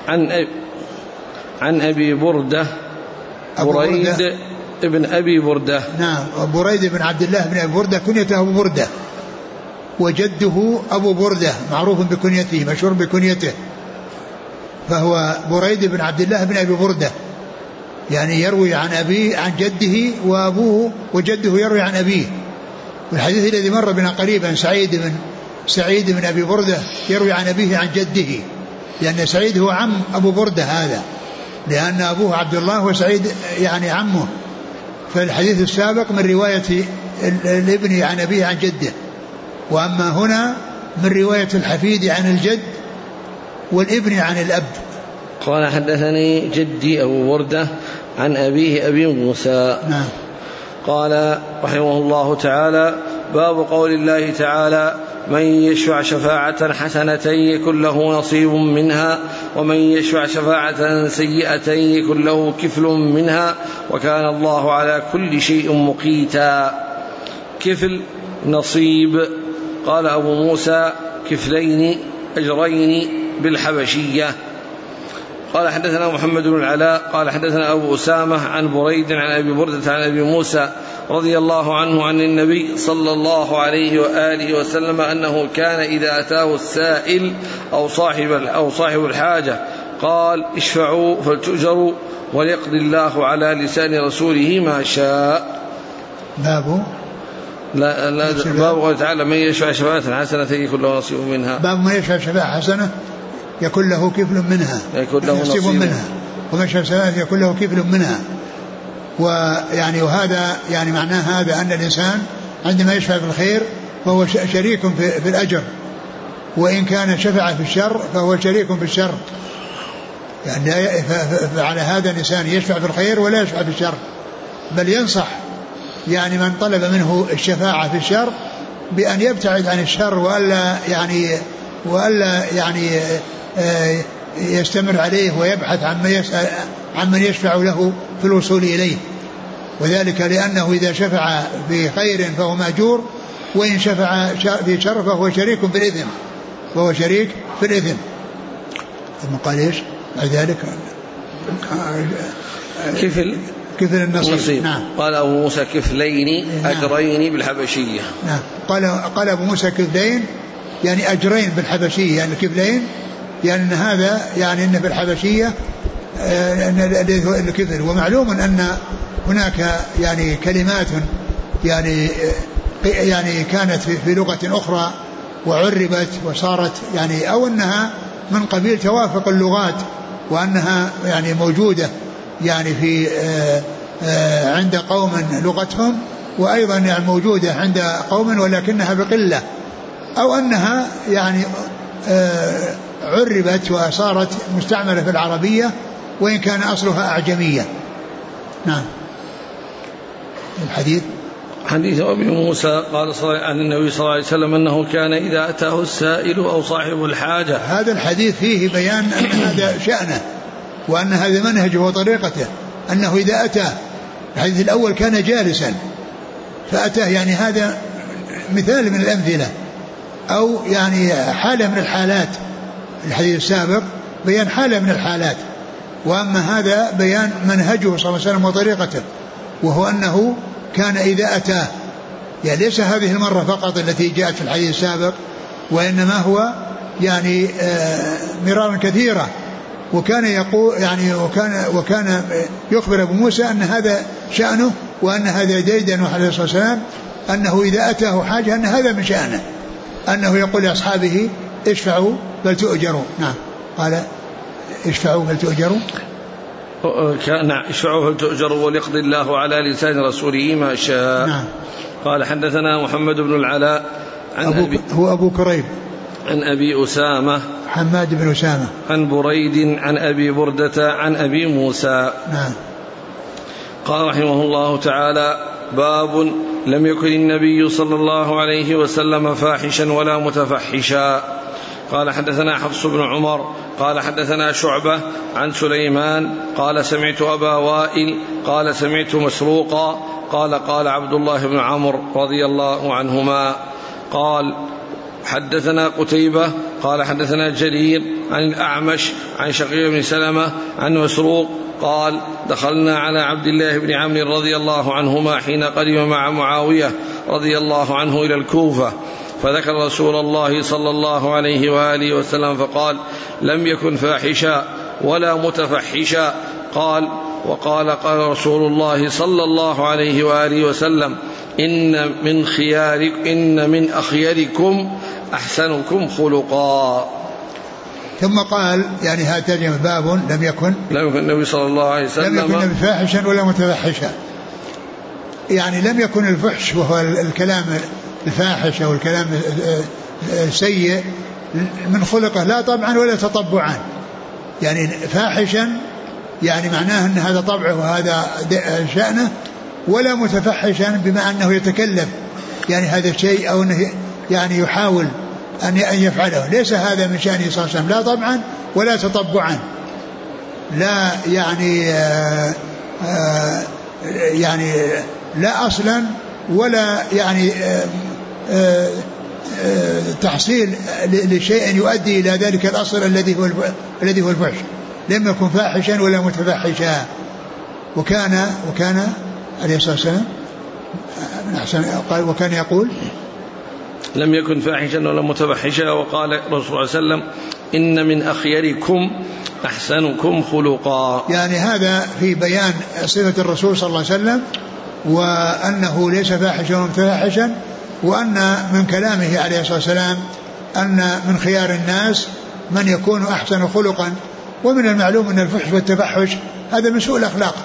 عن أبي بردة بريد ابن أبي بردة. نعم, بريد بن عبد الله بن أبي بردة كنيته أبو بردة, وجده أبو بردة معروف بكنيته مشهور بكنيته, فهو بريد بن عبد الله بن أبي بردة, يعني يروي عن أبيه عن جده, وأبوه وجده يروي عن أبيه. والحديث الذي مر بنا قريبا سعيد بن أبي بردة يروي عن أبيه عن جده, لأن سعيد هو عم أبو بردة هذا, لأن أبوه عبد الله وسعيد يعني عمه. فالحديث السابق من رواية الابن عن أبيه عن جده, وأما هنا من رواية الحفيد عن الجد والابن عن الأب. قال حدثني جدي أبو بردة عن أبيه أبي موسى. نعم. قال رحمه الله تعالى باب قول الله تعالى من يشفع شفاعة حسنة يكن له نصيب منها ومن يشفع شفاعة سيئة يكن له كفل منها وكان الله على كل شيء مقيتا. كفل نصيب. قال أبو موسى كفلين أجرين بالحبشية. قال حدثنا محمد بن العلاء قال حدثنا أبو أسامة عن بريد عن أبي بردة عن أبي موسى رضي الله عنه عن النبي صلى الله عليه وآله وسلم أنه كان إذا أتاه السائل أو صاحب الحاجة قال اشفعوا فلتؤجروا وليقضي الله على لسان رسوله ما شاء. باب قال تعالى من يشفع شفاعة حسنة يكن له نصيب منها. باب من يشفع شفاعة حسنة يكون له كفل منها, يكون له نصيب منها, ومن يشفع شفاعة يكون له كفل منها. ويعني وهذا يعني معناه هذا أن الإنسان عندما يشفع في الخير فهو شريك في الأجر, وإن كان شفع في الشر فهو شريك في الشر. يعني على هذا الإنسان يشفع في الخير ولا يشفع في الشر, بل ينصح يعني من طلب منه الشفاعة في الشر بأن يبتعد عن الشر وألا يعني يستمر عليه ويبحث عن من يشفع له في الوصول إليه. وذلك لأنه إذا شفع في خير فهو مأجور, وإن شفع في شر فهو شريك في الإثم. ثم قال إيش بعد ذلك؟ كفل النصيب. نعم. قال أبو موسى كفلين أجرين بالحبشية. نعم. قال أبو موسى كفلين يعني أجرين بالحبشية, يعني كفلين يعني أن هذا يعني أن بالحبشية الكفل. ومعلوم أن هناك يعني كلمات يعني كانت في لغة أخرى وعربت وصارت يعني أو أنها من قبيل توافق اللغات, وأنها يعني موجودة يعني في عند قوم لغتهم, وأيضا يعني موجودة عند قوم ولكنها بقلة, أو أنها يعني عربت وصارت مستعملة في العربية وإن كان أصلها أعجمية. نعم. الحديث حديث أبي موسى قال عن النبي صلى الله عليه وسلم أنه كان إذا أتاه السائل أو صاحب الحاجة. هذا الحديث فيه بيان أن هذا شأنه وأن هذا منهجه وطريقته, أنه إذا أتى الحديث الأول كان جالسا فأتاه, يعني هذا مثال من الأمثلة أو يعني حالة من الحالات. الحديث السابق بيان حالة من الحالات, وأما هذا بيان منهجه صلى الله عليه وسلم وطريقته, وهو أنه كان إذا أتاه، يعني ليس هذه المرة فقط التي جاءت في الحديث السابق، وإنما هو يعني مرارا كثيرة. وكان يقول يعني وكان يخبر أبو موسى أن هذا شأنه، وأن هذا ديد نوح عليه الصلاة والسلام أنه إذا أتاه حاجة أن هذا من شأنه، أنه يقول لأصحابه اشفعوا فلتؤجروا. نعم قال اشفعوا فلتؤجروا. نعم اشفعوا فلتؤجروا وليقضي الله على لسان رسوله ما شاء. نعم. قال حدثنا محمد بن العلاء هو أبو كريب عن أبي أسامة حماد بن أسامة عن بريد عن أبي بردة عن أبي موسى. نعم. قال رحمه الله تعالى: باب لم يكن النبي صلى الله عليه وسلم فاحشا ولا متفحشا. قال حدثنا حفص بن عمر قال حدثنا شعبة عن سليمان قال سمعت أبا وائل قال سمعت مسروقا قال عبد الله بن عمرو رضي الله عنهما قال حدثنا قتيبة قال حدثنا جرير عن الأعمش عن شقيق بن سلمة عن مسروق قال دخلنا على عبد الله بن عمرو رضي الله عنهما حين قدم مع معاوية رضي الله عنه إلى الكوفة، فذكر رسول الله صلى الله عليه وآله وسلم فقال: لم يكن فاحشا ولا متفحشا. قال رسول الله صلى الله عليه وآله وسلم: إن من أخيركم أحسنكم خلقا. ثم قال يعني هذا ترجمة باب لم يكن النبي صلى الله عليه وسلم لم يكن فاحشا ولا متفحشا، يعني لم يكن الفحش وهو الكلام الفاحش أو الكلام السيء من خلقه لا طبعا ولا تطبعا. يعني فاحشا يعني معناه أن هذا طبعه وهذا شأنه، ولا متفحشا بما أنه يتكلف يعني هذا الشيء أو أنه يعني يحاول أن يفعله. ليس هذا من شأنه صلى الله عليه وسلم لا طبعا ولا تطبعا، لا يعني لا أصلا ولا يعني تحصيل لشيء يؤدي إلى ذلك الأصل الذي هو الفحش. لم يكن فاحشا ولا متفحشا. وكان عليه الصلاة والسلام وكان يقول: لم يكن فاحشا ولا متفحشا. وقال الرسول صلى الله عليه وسلم: إن من أخيركم أحسنكم خلقا. يعني هذا في بيان صفة الرسول صلى الله عليه وسلم، وأنه ليس فاحشا ولا متفحشا، وأن من كلامه عليه الصلاة والسلام أن من خيار الناس من يكون أحسن خلقا. ومن المعلوم أن الفحش والتفحش هذا من سوء الأخلاق.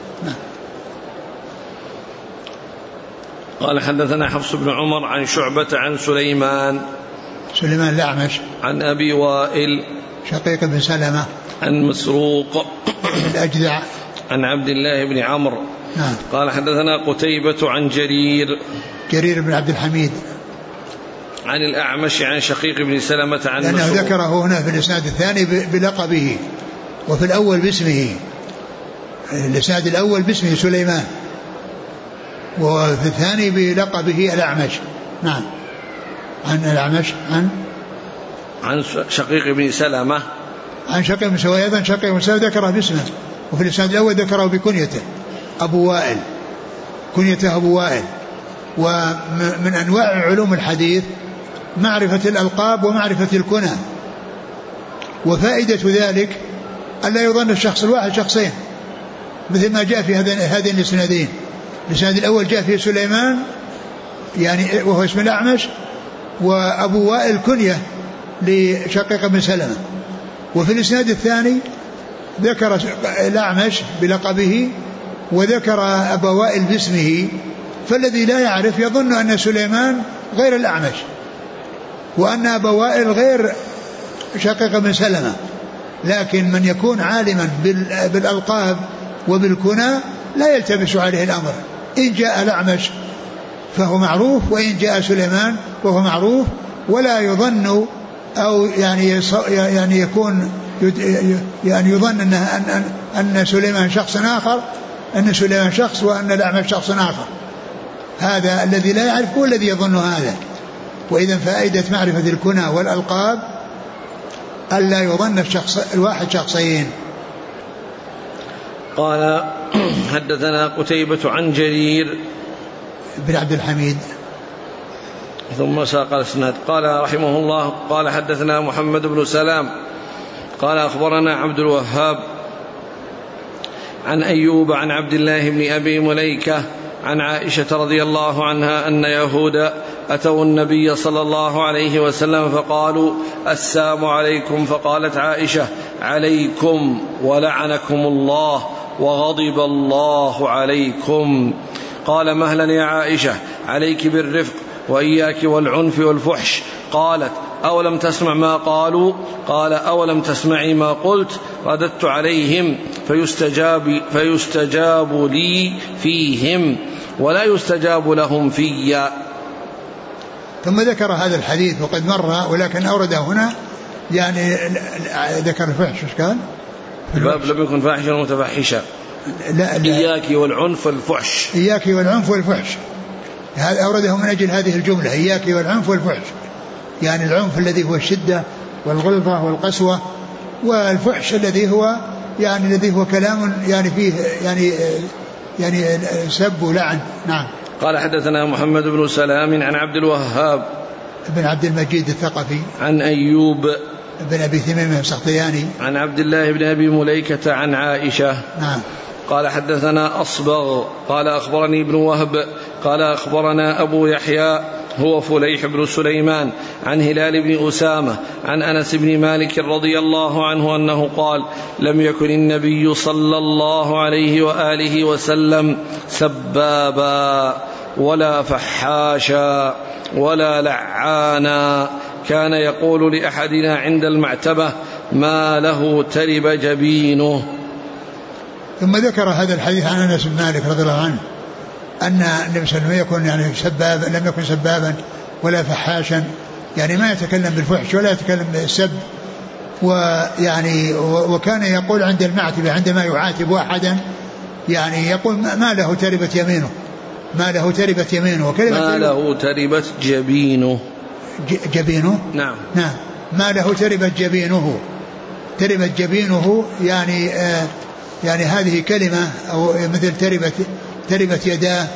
قال حدثنا حفص بن عمر عن شعبة عن سليمان الأعمش عن أبي وائل شقيق بن سلمة عن مسروق الأجدع عن عبد الله بن عمرو. نعم. قال حدثنا قتيبة عن جرير بن عبد الحميد عن الأعمش عن شقيق بن سلمة عن مسروق، لأنه ذكره هنا في الإسناد الثاني بلقبه، وفي الأول باسمه. الإسناد الأول باسمه سليمان، وفي الثاني بلقبه الأعمش. نعم. عن الأعمش عن شقيق بن سلمة عن شقيق بن سلمة، أيضا شقيق بن سلمة ذكره باسمه، وفي الإسناد الأول ذكره بكنيته أبو وائل، كنيته أبو وائل. ومن أنواع علوم الحديث معرفة الألقاب ومعرفة الكنى، وفائدة ذلك ألا يظن الشخص الواحد شخصين، مثل ما جاء في هذين الإسنادين. الإسناد الأول جاء فيه سليمان يعني وهو اسم الأعمش، وأبو وائل كنية لشقيق بن سلمة. وفي الإسناد الثاني ذكر الأعمش بلقبه وذكر أبا وائل باسمه، فالذي لا يعرف يظن أن سليمان غير الأعمش، وأن أبا وائل غير شقيق بن سلمة. لكن من يكون عالما بالألقاب وبالكنى لا يلتبس عليه الأمر. إن جاء الأعمش فهو معروف، وإن جاء سليمان فهو معروف، ولا يظن أو يعني يكون يعني يظن أن سليمان شخص آخر، أن سليمان شخص وأن الأعمش شخص آخر. هذا الذي لا يعرف هو الذي يظن هذا. وإذا فائدة معرفة الكنى والألقاب ألا يظن الواحد شخصين. قال حدثنا قتيبة عن جرير بن عبد الحميد. ثم ساق الاسناد. قال رحمه الله قال حدثنا محمد بن سلام قال أخبرنا عبد الوهاب عن أيوب عن عبد الله بن أبي مليكة عن عائشة رضي الله عنها أن يهود أتوا النبي صلى الله عليه وسلم فقالوا السلام عليكم، فقالت عائشة عليكم ولعنكم الله وغضب الله عليكم. قال مهلا يا عائشة، عليك بالرفق وإياك والعنف والفحش. قالت أولم تسمع ما قالوا؟ قال أولم تسمعي ما قلت؟ رددت عليهم فيستجاب لي فيهم ولا يستجاب لهم في. ثم ذكر هذا الحديث وقد مر، ولكن أورده هنا يعني ذكر الفحش. ايش قال؟ الباب لم يكن فاحشا ومتفحشا. لا إياك والعنف والفحش. إياك والعنف والفحش، هذا أورده من أجل هذه الجملة، إياك والعنف والفحش، يعني العنف الذي هو الشدة والغلظة والقسوة، والفحش الذي هو كلام يعني فيه يعني سب ولعن. نعم. قال حدثنا محمد بن سلام عن عبد الوهاب بن عبد المجيد الثقفي عن أيوب بن أبي ثميمة السختياني عن عبد الله بن أبي مليكة عن عائشة. نعم. قال حدثنا أصبغ قال أخبرني ابن وهب قال أخبرنا أبو يحيى هو فليح بن سليمان عن هلال بن أسامة عن أنس بن مالك رضي الله عنه أنه قال لم يكن النبي صلى الله عليه وآله وسلم سبابا ولا فحاشا ولا لعانا، كان يقول لأحدنا عند المعتبة ما له ترب جبينه. ثم ذكر هذا الحديث عن أنس بن مالك رضي الله عنه أن النبي صلى الله عليه وسلم لم يكن سبابا ولا فحاشا، يعني ما يتكلم بالفحش ولا يتكلم بالسب، وكان يقول عند المعتبة عندما يعاتب أحدا يعني يقول ما له تربت يمينه، ما له تربت يمينه، ما له تربت جبينه. جبينه. نعم. ما له تربت جبينه. تربت جبينه يعني هذه كلمة أو مثل تربت يداه،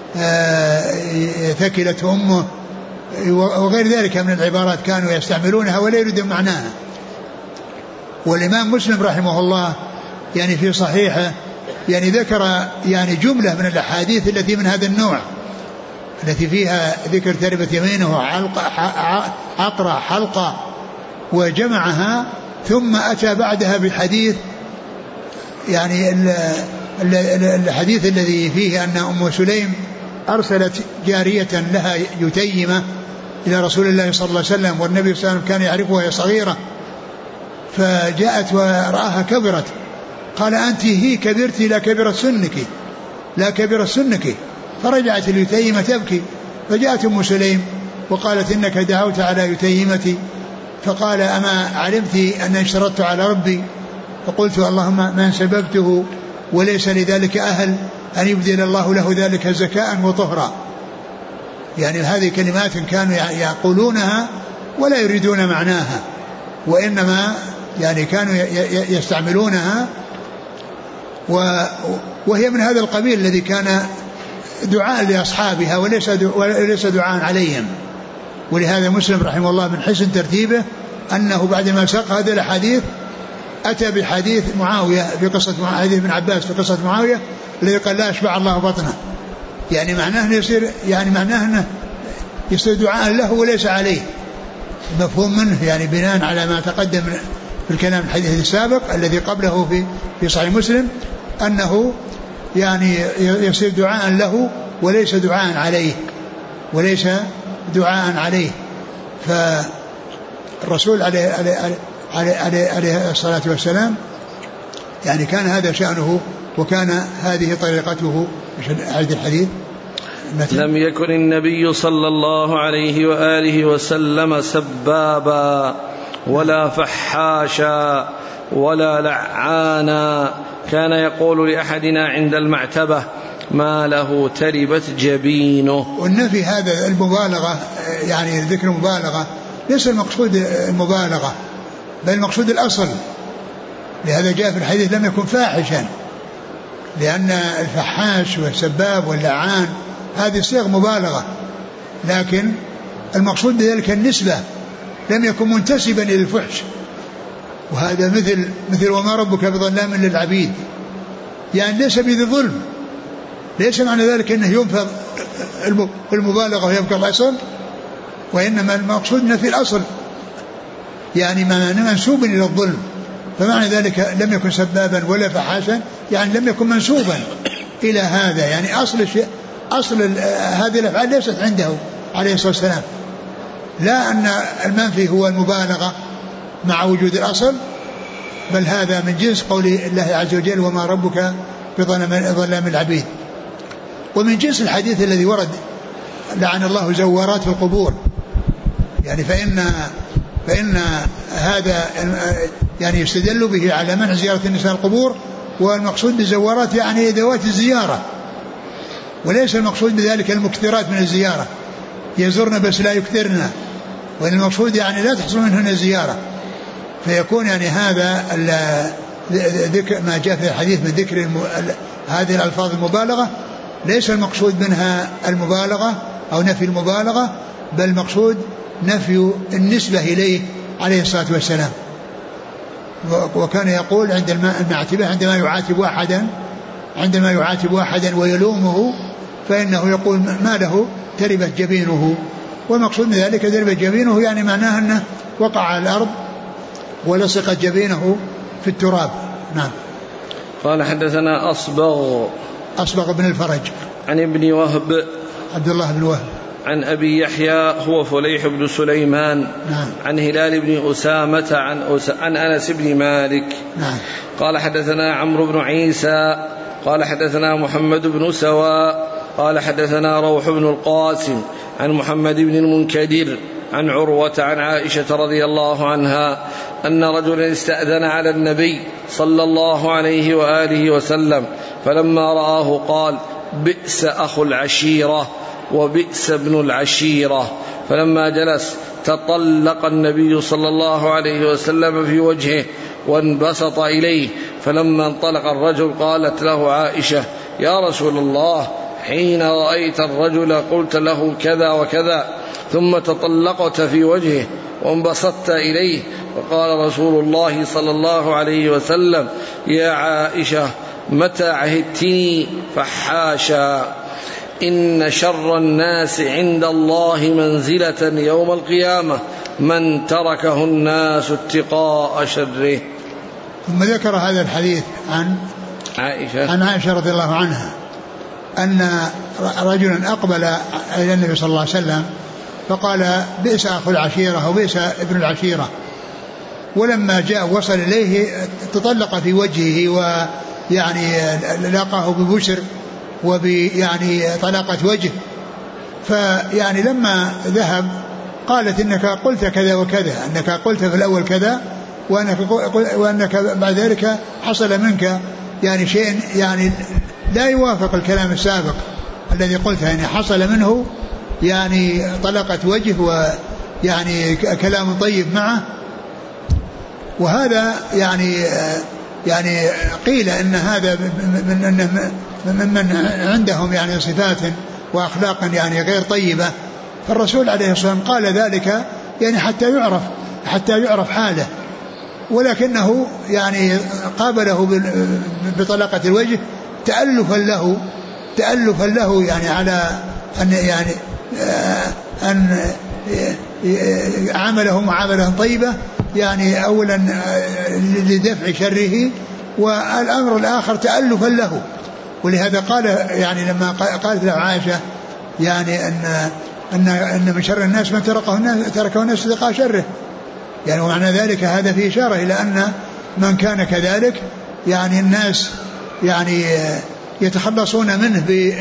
ثكلت أمه، وغير ذلك من العبارات كانوا يستعملونها ولا يريدون معناها. والإمام مسلم رحمه الله يعني في صحيحه يعني ذكر يعني جملة من الأحاديث التي من هذا النوع التي فيها ذكر تربت يمينه عقرة حلقة، وجمعها ثم أتى بعدها بالحديث يعني الحديث الذي فيه أن أم سليم أرسلت جارية لها يتيمة إلى رسول الله صلى الله عليه وسلم، والنبي صلى الله عليه وسلم كان يعرفها وهي صغيرة، فجاءت ورآها كبرت، قال أنت هي كبرت لا كبرت سنك، فرجعت اليتيمة تبكي، فجاءت أم سليم وقالت إنك دعوت على يتيمتي، فقال أما علمت أن اشترطت على ربي، فقلت اللهم من سببته وليس لذلك أهل أن يبدل الله له ذلك زكاء وطهرا. يعني هذه كلمات كانوا يقولونها ولا يريدون معناها، وإنما يعني كانوا يستعملونها، وهي من هذا القبيل الذي كان دعاء لأصحابها وليس دعاء عليهم. ولهذا مسلم رحمه الله من حسن ترتيبه أنه بعدما ساق هذا الحديث أتى بحديث معاوية في قصة حديث ابن عباس في قصة معاوية الذي قال لا أشبع الله بطنه، يعني معناه أنه يصير دعاء له وليس عليه، مفهوم منه يعني بناء على ما تقدم في الكلام الحديث السابق الذي قبله في صحيح مسلم أنه يعني يصير دعاء له وليس دعاء عليه. فالرسول عليه الصلاة والسلام يعني كان هذا شأنه وكان هذه طريقته. عند الحديث لم يكن النبي صلى الله عليه وآله وسلم سبابا ولا فحاشا ولا لعانا، كان يقول لأحدنا عند المعتبة ما له تربت جبينه. والنفي هذا المبالغة، يعني ذكر مبالغة ليس المقصود المبالغة بل المقصود الأصل، لهذا جاء في الحديث لم يكن فاحشا، لأن الفحاش والسباب واللعان هذه صيغ مبالغة، لكن المقصود بذلك النسبة، لم يكن منتسبا إلى الفحش. وهذا مثل وما ربك بظلام للعبيد، يعني ليس بذي ظلم، ليس معنى ذلك أنه ينفذ المبالغة ويبقى الأصل، وإنما المقصود نفي الأصل، يعني منسوب إلى الظلم، فمعنى ذلك لم يكن سبابا ولا فحاشا، يعني لم يكن منسوبا إلى هذا، يعني أصل هذه الأفعال ليست عنده عليه الصلاة والسلام، لا أن المنفي هو المبالغة مع وجود الأصل، بل هذا من جنس قول الله عز وجل وما ربك بظلام العبيد. ومن جنس الحديث الذي ورد لعن الله زوارات في القبور، يعني فإن هذا يعني يستدل به على منع زيارة النساء القبور، والمقصود بالزوارات يعني ذوات الزيارة، وليس المقصود بذلك المكثرات من الزيارة، يزورن بس لا يكثرن، وإن المقصود يعني لا تحصل منهن الزيارة، فيكون يعني هذا ذكر ما جاء في الحديث من ذكر هذه الألفاظ المبالغة، ليس المقصود منها المبالغة أو نفي المبالغة، بل المقصود نفي النسبة إليه عليه الصلاة والسلام. وكان يقول عندما يعاتب أحدا ويلومه فإنه يقول ما له تربت جبينه، والمقصود من ذلك تربت جبينه يعني معناه أنه وقع على الأرض ولصقت جبينه في التراب. نعم. قال حدثنا أصبغ بن الفرج عن ابن وهب عبد الله بن وهب عن أبي يحيى هو فليح بن سليمان. نعم. عن هلال بن أسامة عن أنس بن مالك. نعم. قال حدثنا عمرو بن عيسى قال حدثنا محمد بن سواء قال حدثنا روح بن القاسم عن محمد بن المنكدر عن عروة عن عائشة رضي الله عنها أن رجلا استأذن على النبي صلى الله عليه وآله وسلم فلما رآه قال بئس أخو العشيرة وبئس ابن العشيرة، فلما جلس تطلق النبي صلى الله عليه وسلم في وجهه وانبسط إليه، فلما انطلق الرجل قالت له عائشة يا رسول الله حين رأيت الرجل قلت له كذا وكذا ثم تطلقت في وجهه وانبسطت إليه، فقال رسول الله صلى الله عليه وسلم يا عائشة متى عهدتني فحاشا، إن شر الناس عند الله منزلة يوم القيامة من تركه الناس اتقاء شره. ثم ذكر هذا الحديث عن عائشة رضي الله عنها أن رجلا أقبل إلى النبي صلى الله عليه وسلم فقال بئس أخو العشيرة وبئس ابن العشيرة، ولما جاء وصل إليه تطلق في وجهه ويعني لاقاه ببشر وبيعني طلاقة وجه، فيعني لما ذهب قالت إنك قلت كذا وكذا، أنك قلت في الأول كذا وأنك بعد ذلك حصل منك يعني شيء يعني لا يوافق الكلام السابق الذي قلته، يعني حصل منه يعني طلاقة وجه ويعني كلام طيب معه. وهذا يعني قيل ان هذا من عندهم يعني صفات واخلاق يعني غير طيبة، فالرسول عليه الصلاة والسلام قال ذلك يعني حتى يعرف حاله، ولكنه يعني قابله بطلاقة الوجه تألفا له يعني على أن عامله معاملة طيبة، يعني أولا لدفع شره، والأمر الآخر تألفا له. ولهذا قال يعني لما قالت له عائشة يعني أن من شر الناس من تركه الناس اتقاء شره، يعني ومعنى ذلك هذا فيه إشارة إلى أن من كان كذلك يعني الناس يعني يتخلصون منه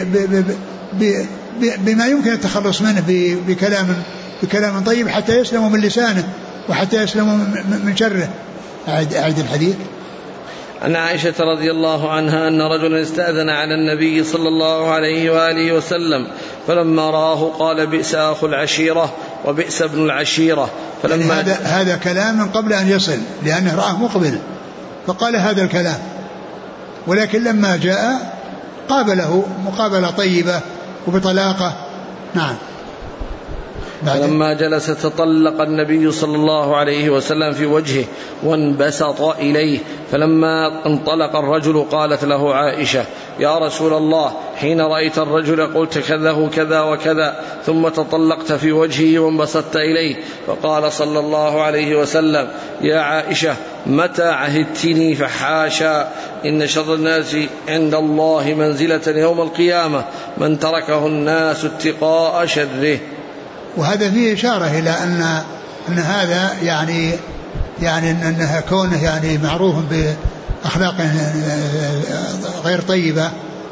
بما يمكن التخلص منه بكلام طيب حتى يسلموا من لسانه وحتى يسلموا من شره. أعد الحديث. عن عائشة رضي الله عنها أن رجلا استأذن على النبي صلى الله عليه وآله وسلم فلما رآه قال بئس أخو العشيرة وبئس ابن العشيرة، فلما يعني هذا كلام من قبل أن يصل، لأنه رآه مقبل فقال هذا الكلام، ولكن لما جاء قابله مقابلة طيبة وبطلاقة. نعم. فلما جلس تطلق النبي صلى الله عليه وسلم في وجهه وانبسط إليه، فلما انطلق الرجل قالت له عائشة: يا رسول الله، حين رأيت الرجل قلت كذا كذا وكذا، ثم تطلقت في وجهه وانبسطت إليه. فقال صلى الله عليه وسلم: يا عائشة، متى عهدتني؟ فحاشا، إن شر الناس عند الله منزلة يوم القيامة من تركه الناس اتقاء شره. وهذا فيه إشارة إلى أن هذا يعني أنها كونه يعني معروف بأخلاق غير طيبة،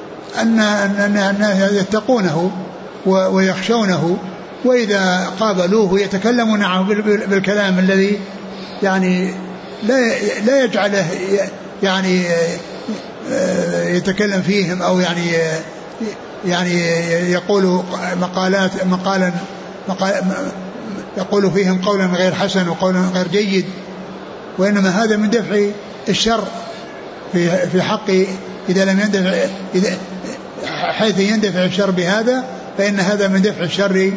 أن يتقونه ويخشونه، وإذا قابلوه يتكلمون معه بالكلام الذي يعني لا يجعله يعني يتكلم فيهم أو يعني يقول مقالا يقول فيهم قولا غير حسن وقولا غير جيد، وإنما هذا من دفع الشر في حق إذا لم يندفع حيث يندفع الشر بهذا، فإن هذا من دفع الشر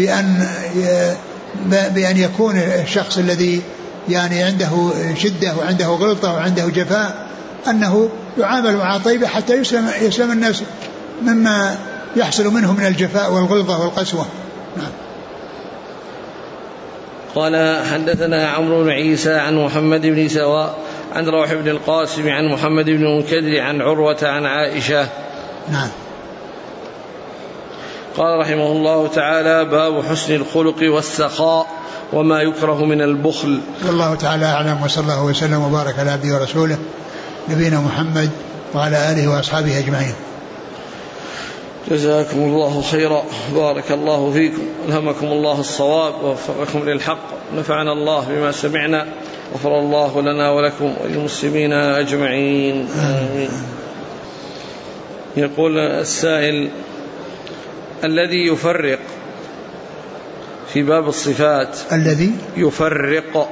بأن يكون الشخص الذي يعني عنده شدة وعنده غلطة وعنده جفاء أنه يعامل مع طيبة حتى يسلم الناس مما يحصل منه من الجفاء والغلظة والقسوة. نعم. قال: حدثنا عمرو بن عيسى عن محمد بن سواء عن روح بن القاسم عن محمد بن منكدر عن عروة عن عائشة. نعم. قال رحمه الله تعالى: باب حسن الخلق والسخاء وما يكره من البخل. والله تعالى أعلم، وصلى الله وسلم وبارك على عبده ورسوله نبينا محمد وعلى آله وأصحابه أجمعين. جزاكم الله خيرا، بارك الله فيكم، ألهمكم الله الصواب ووفقكم للحق، نفعنا الله بما سمعنا، غفر الله لنا ولكم وللمسلمين أجمعين، آمين. يقول السائل: الذي يفرق في باب الصفات، الذي يفرق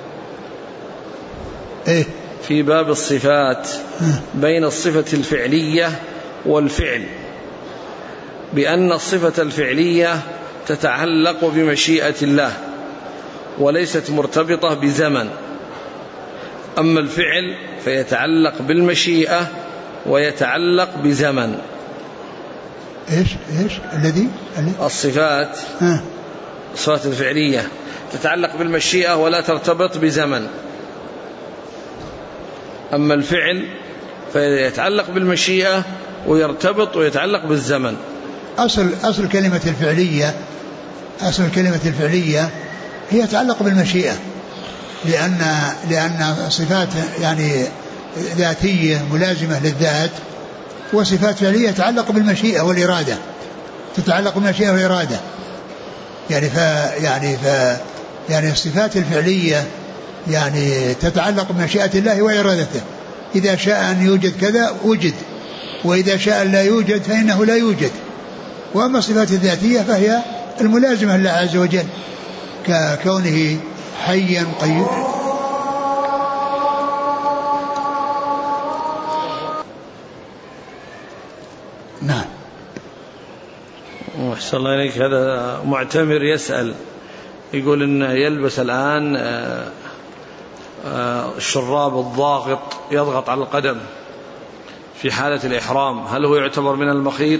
في باب الصفات بين الصفة الفعلية والفعل، بأن الصفة الفعلية تتعلق بمشيئة الله وليست مرتبطة بزمن، أما الفعل فيتعلق بالمشيئة ويتعلق بزمن. إيش الذي الصفات الصفات الفعلية تتعلق بالمشيئة ولا ترتبط بزمن، أما الفعل فيتعلق بالمشيئة ويرتبط ويتعلق بالزمن. أصل كلمة الفعلية هي تتعلق بالمشيئة، لأن صفات يعني ذاتية ملازمة للذات، وصفات فعلية تتعلق بالمشيئة والإرادة، تتعلق بالمشيئة والإرادة. يعني الصفات الفعلية يعني تتعلق بمشيئة الله وإرادته، إذا شاء أن يوجد كذا وجد، وإذا شاء لا يوجد فإنه لا يوجد. وأما الصفات الذاتية فهي الملازمة لله عز وجل، ككونه حيا قيوما. نعم. أحسن الله إليك. هذا معتمر يسأل، يقول إن يلبس الآن الشراب الضاغط يضغط على القدم في حالة الإحرام، هل هو يعتبر من المخيط؟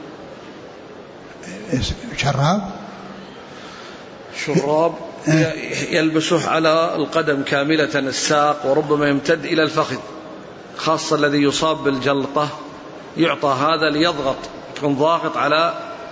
شراب يلبسه على القدم كاملة الساق وربما يمتد إلى الفخذ، خاصة الذي يصاب بالجلطة يعطى هذا ليضغط، يكون ضاغط على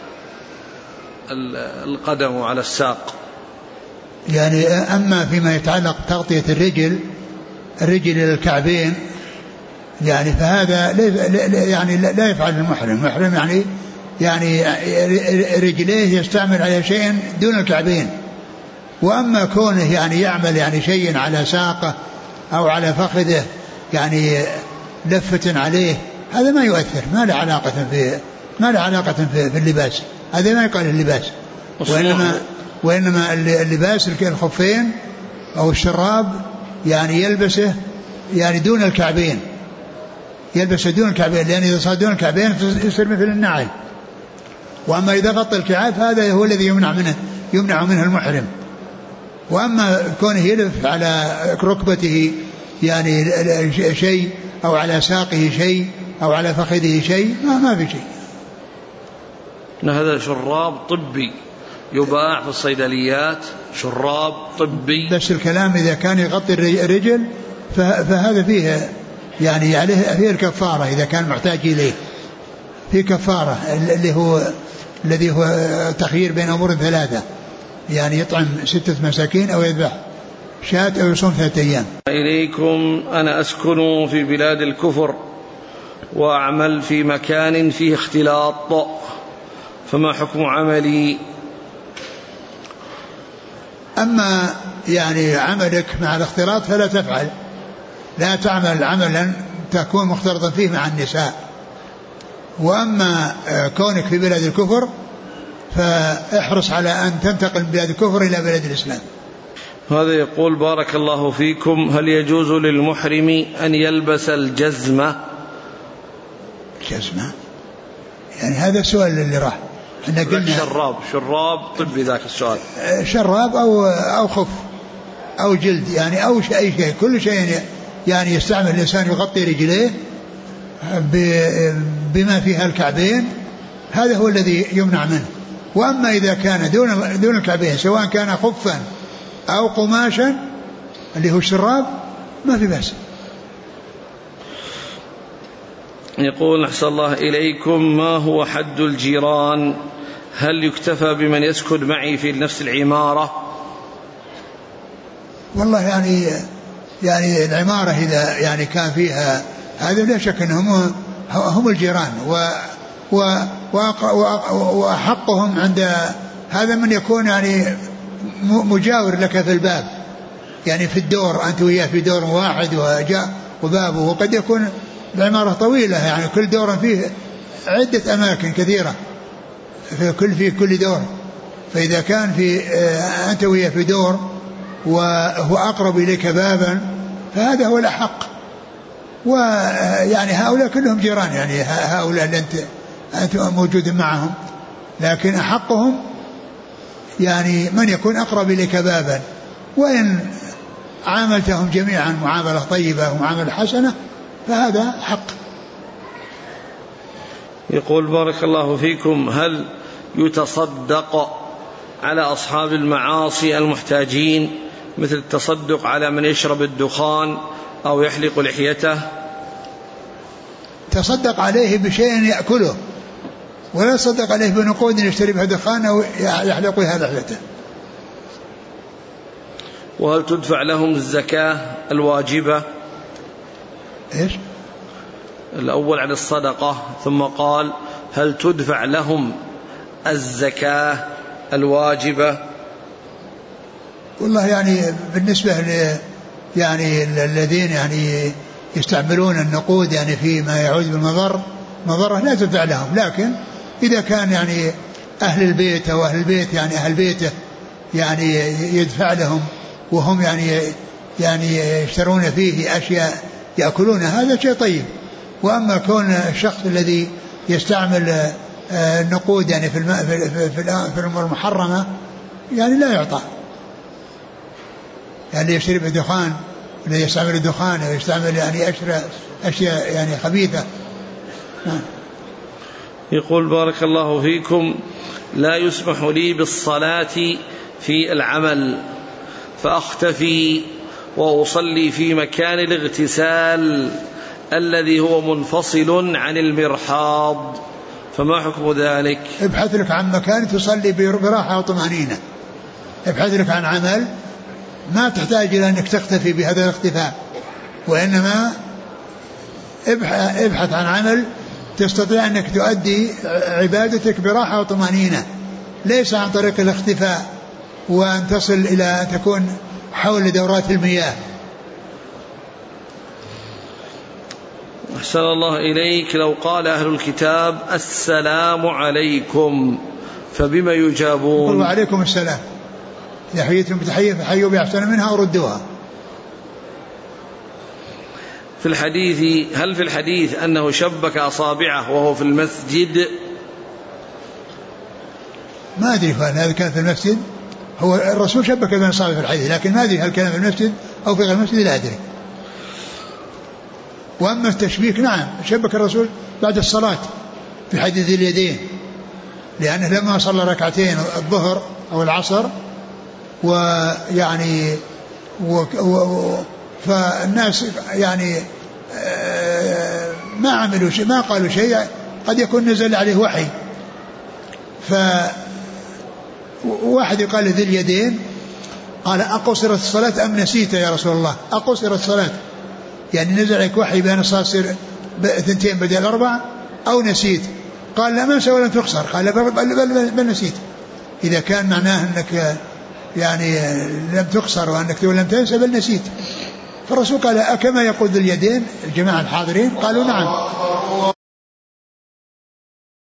القدم وعلى الساق. يعني أما فيما يتعلق تغطية الرجل إلى الكعبين يعني فهذا يعني لا يفعل المحرم، يعني رجليه يستعمل على شيء دون الكعبين. وأما كونه يعني يعمل يعني شيء على ساقه أو على فخذه يعني لفة عليه، هذا ما يؤثر، ما له علاقة في اللباس، هذا ما يقال اللباس. وإنما اللباس الخفين أو الشراب يعني يلبسه يعني دون الكعبين، يلبسه دون الكعبين، لأن إذا صار دون الكعبين يصير مثل النعل. وأما إذا غطى الكعاب هذا هو الذي يمنع منه المحرم. وأما كونه يلف على ركبته يعني شيء أو على ساقه شيء أو على فخذه شيء ما في شيء. هذا شراب طبي يباع في الصيدليات، شراب طبي. بس الكلام إذا كان يغطي الرجل فهذا فيه يعني عليه فيه الكفارة إذا كان محتاج إليه، في كفارة الذي هو تخيير بين أمور ثلاثة، يعني يطعم 6 مساكين أو يذبح شاة أو يصوم 3 أيام. إليكم أنا أسكن في بلاد الكفر وأعمل في مكان فيه اختلاط، فما حكم عملي؟ أما يعني عملك مع الاختلاط فلا تفعل، لا تعمل عملا تكون مختلطا فيه مع النساء. وأما كونك في بلاد الكفر فاحرص على أن تنتقل من بلاد الكفر إلى بلاد الإسلام. هذا يقول بارك الله فيكم، هل يجوز للمحرم أن يلبس الجزمة؟ جزمة يعني هذا السؤال اللي راح احنا قلنا شراب طبي ذاك السؤال، شراب أو خف أو جلد يعني أو أي شيء، كل شيء يعني يستعمل الإنسان يغطي رجليه بما فيها الكعبين، هذا هو الذي يمنع منه. وأما إذا كان دون الكعبين سواء كان خفا أو قماشا اللي هو الشراب ما في بأس. يقول أحسن الله إليكم، ما هو حد الجيران؟ هل يكتفى بمن يسكن معي في نفس العمارة؟ والله يعني العمارة إذا يعني كان فيها هذا لا شك أنهم هم الجيران، وأحقهم عند هذا من يكون يعني مجاور لك في الباب، يعني في الدور أنت وياه في دور واحد وبابه، وقد يكون العمارة طويلة يعني كل دور فيه عدة أماكن كثيرة في كل دور، فإذا كان أنت وياه في دور وهو أقرب إليك بابا فهذا هو الأحق. ويعني هؤلاء كلهم جيران، يعني هؤلاء اللي أنت موجود معهم، لكن أحقهم يعني من يكون أقرب إليك بابا، وإن عاملتهم جميعا معاملة طيبة ومعاملة حسنة فهذا حق. يقول بارك الله فيكم، هل يتصدق على أصحاب المعاصي المحتاجين مثل التصدق على من يشرب الدخان أو يحلق لحيته؟ تصدق عليه بشيء يأكله، ولا يصدق عليه بنقود يشتري بها دخان أو يحلق بها لحيته. وهل تدفع لهم الزكاة الواجبة؟ إيش؟ الأول عن الصدقة ثم قال هل تدفع لهم الزكاة الواجبة؟ والله يعني بالنسبة يعني الذين يعني يستعملون النقود يعني فيما يعود بالمضرة لا تدفع لهم، لكن إذا كان يعني أهل البيت أو أهل البيت يعني أهل بيته يعني يدفع لهم وهم يعني يشترون فيه أشياء يأكلونها هذا شيء طيب. وأما كون الشخص الذي يستعمل النقود يعني في الأمور المحرمة يعني لا يعطى، يعني يشتري بالدخان الذي يستعمل الدخان أو يستعمل يعني أشياء يعني خبيثة. يقول بارك الله فيكم، لا يسمح لي بالصلاة في العمل فأختفي وأصلي في مكان الاغتسال الذي هو منفصل عن المرحاض، فما حكم ذلك؟ ابحث لك عن مكان تصلي براحة وطمأنينة، ابحث لك عن عمل ما تحتاج إلى أنك تختفي بهذا الاختفاء، وإنما ابحث عن عمل تستطيع أنك تؤدي عبادتك براحة وطمأنينة، ليس عن طريق الاختفاء وأن تصل إلى أن تكون حول دورات المياه. أحسن الله إليك، لو قال أهل الكتاب السلام عليكم فبما يجابون؟ وعليكم السلام، إذا حييتم بتحية فحيوا بأحسن منها أو ردوها. في الحديث، هل في الحديث أنه شبك أصابعه وهو في المسجد؟ ما أدري هل هذا كان في المسجد. هو الرسول شبك بين أصحابه في الحديث، لكن ما أدري هل كان في المسجد أو في غير المسجد، لا أدري. وأما التشبيك نعم شبك الرسول بعد الصلاة في حديث اليدين، لأنه لما صلى ركعتين الظهر أو العصر ويعني فالناس يعني ما عملوا شيء، ما قالوا شيء، قد يكون نزل عليه وحي. فواحد يقال ذي اليدين قال أقصرت الصلاة أم نسيت يا رسول الله؟ أقصرت الصلاة يعني نزل عليك وحي بأن الصلاة تصير 2 بدل 4 أو نسيت؟ قال لا، ما انسى ولم تقصر. قال بل نسيت. إذا كان معناه أنك يعني لم تقصر وأنك لم تنسى بل نسيت. فالرسول قال أكما يقول ذي اليدين؟ الجماعة الحاضرين قالوا نعم.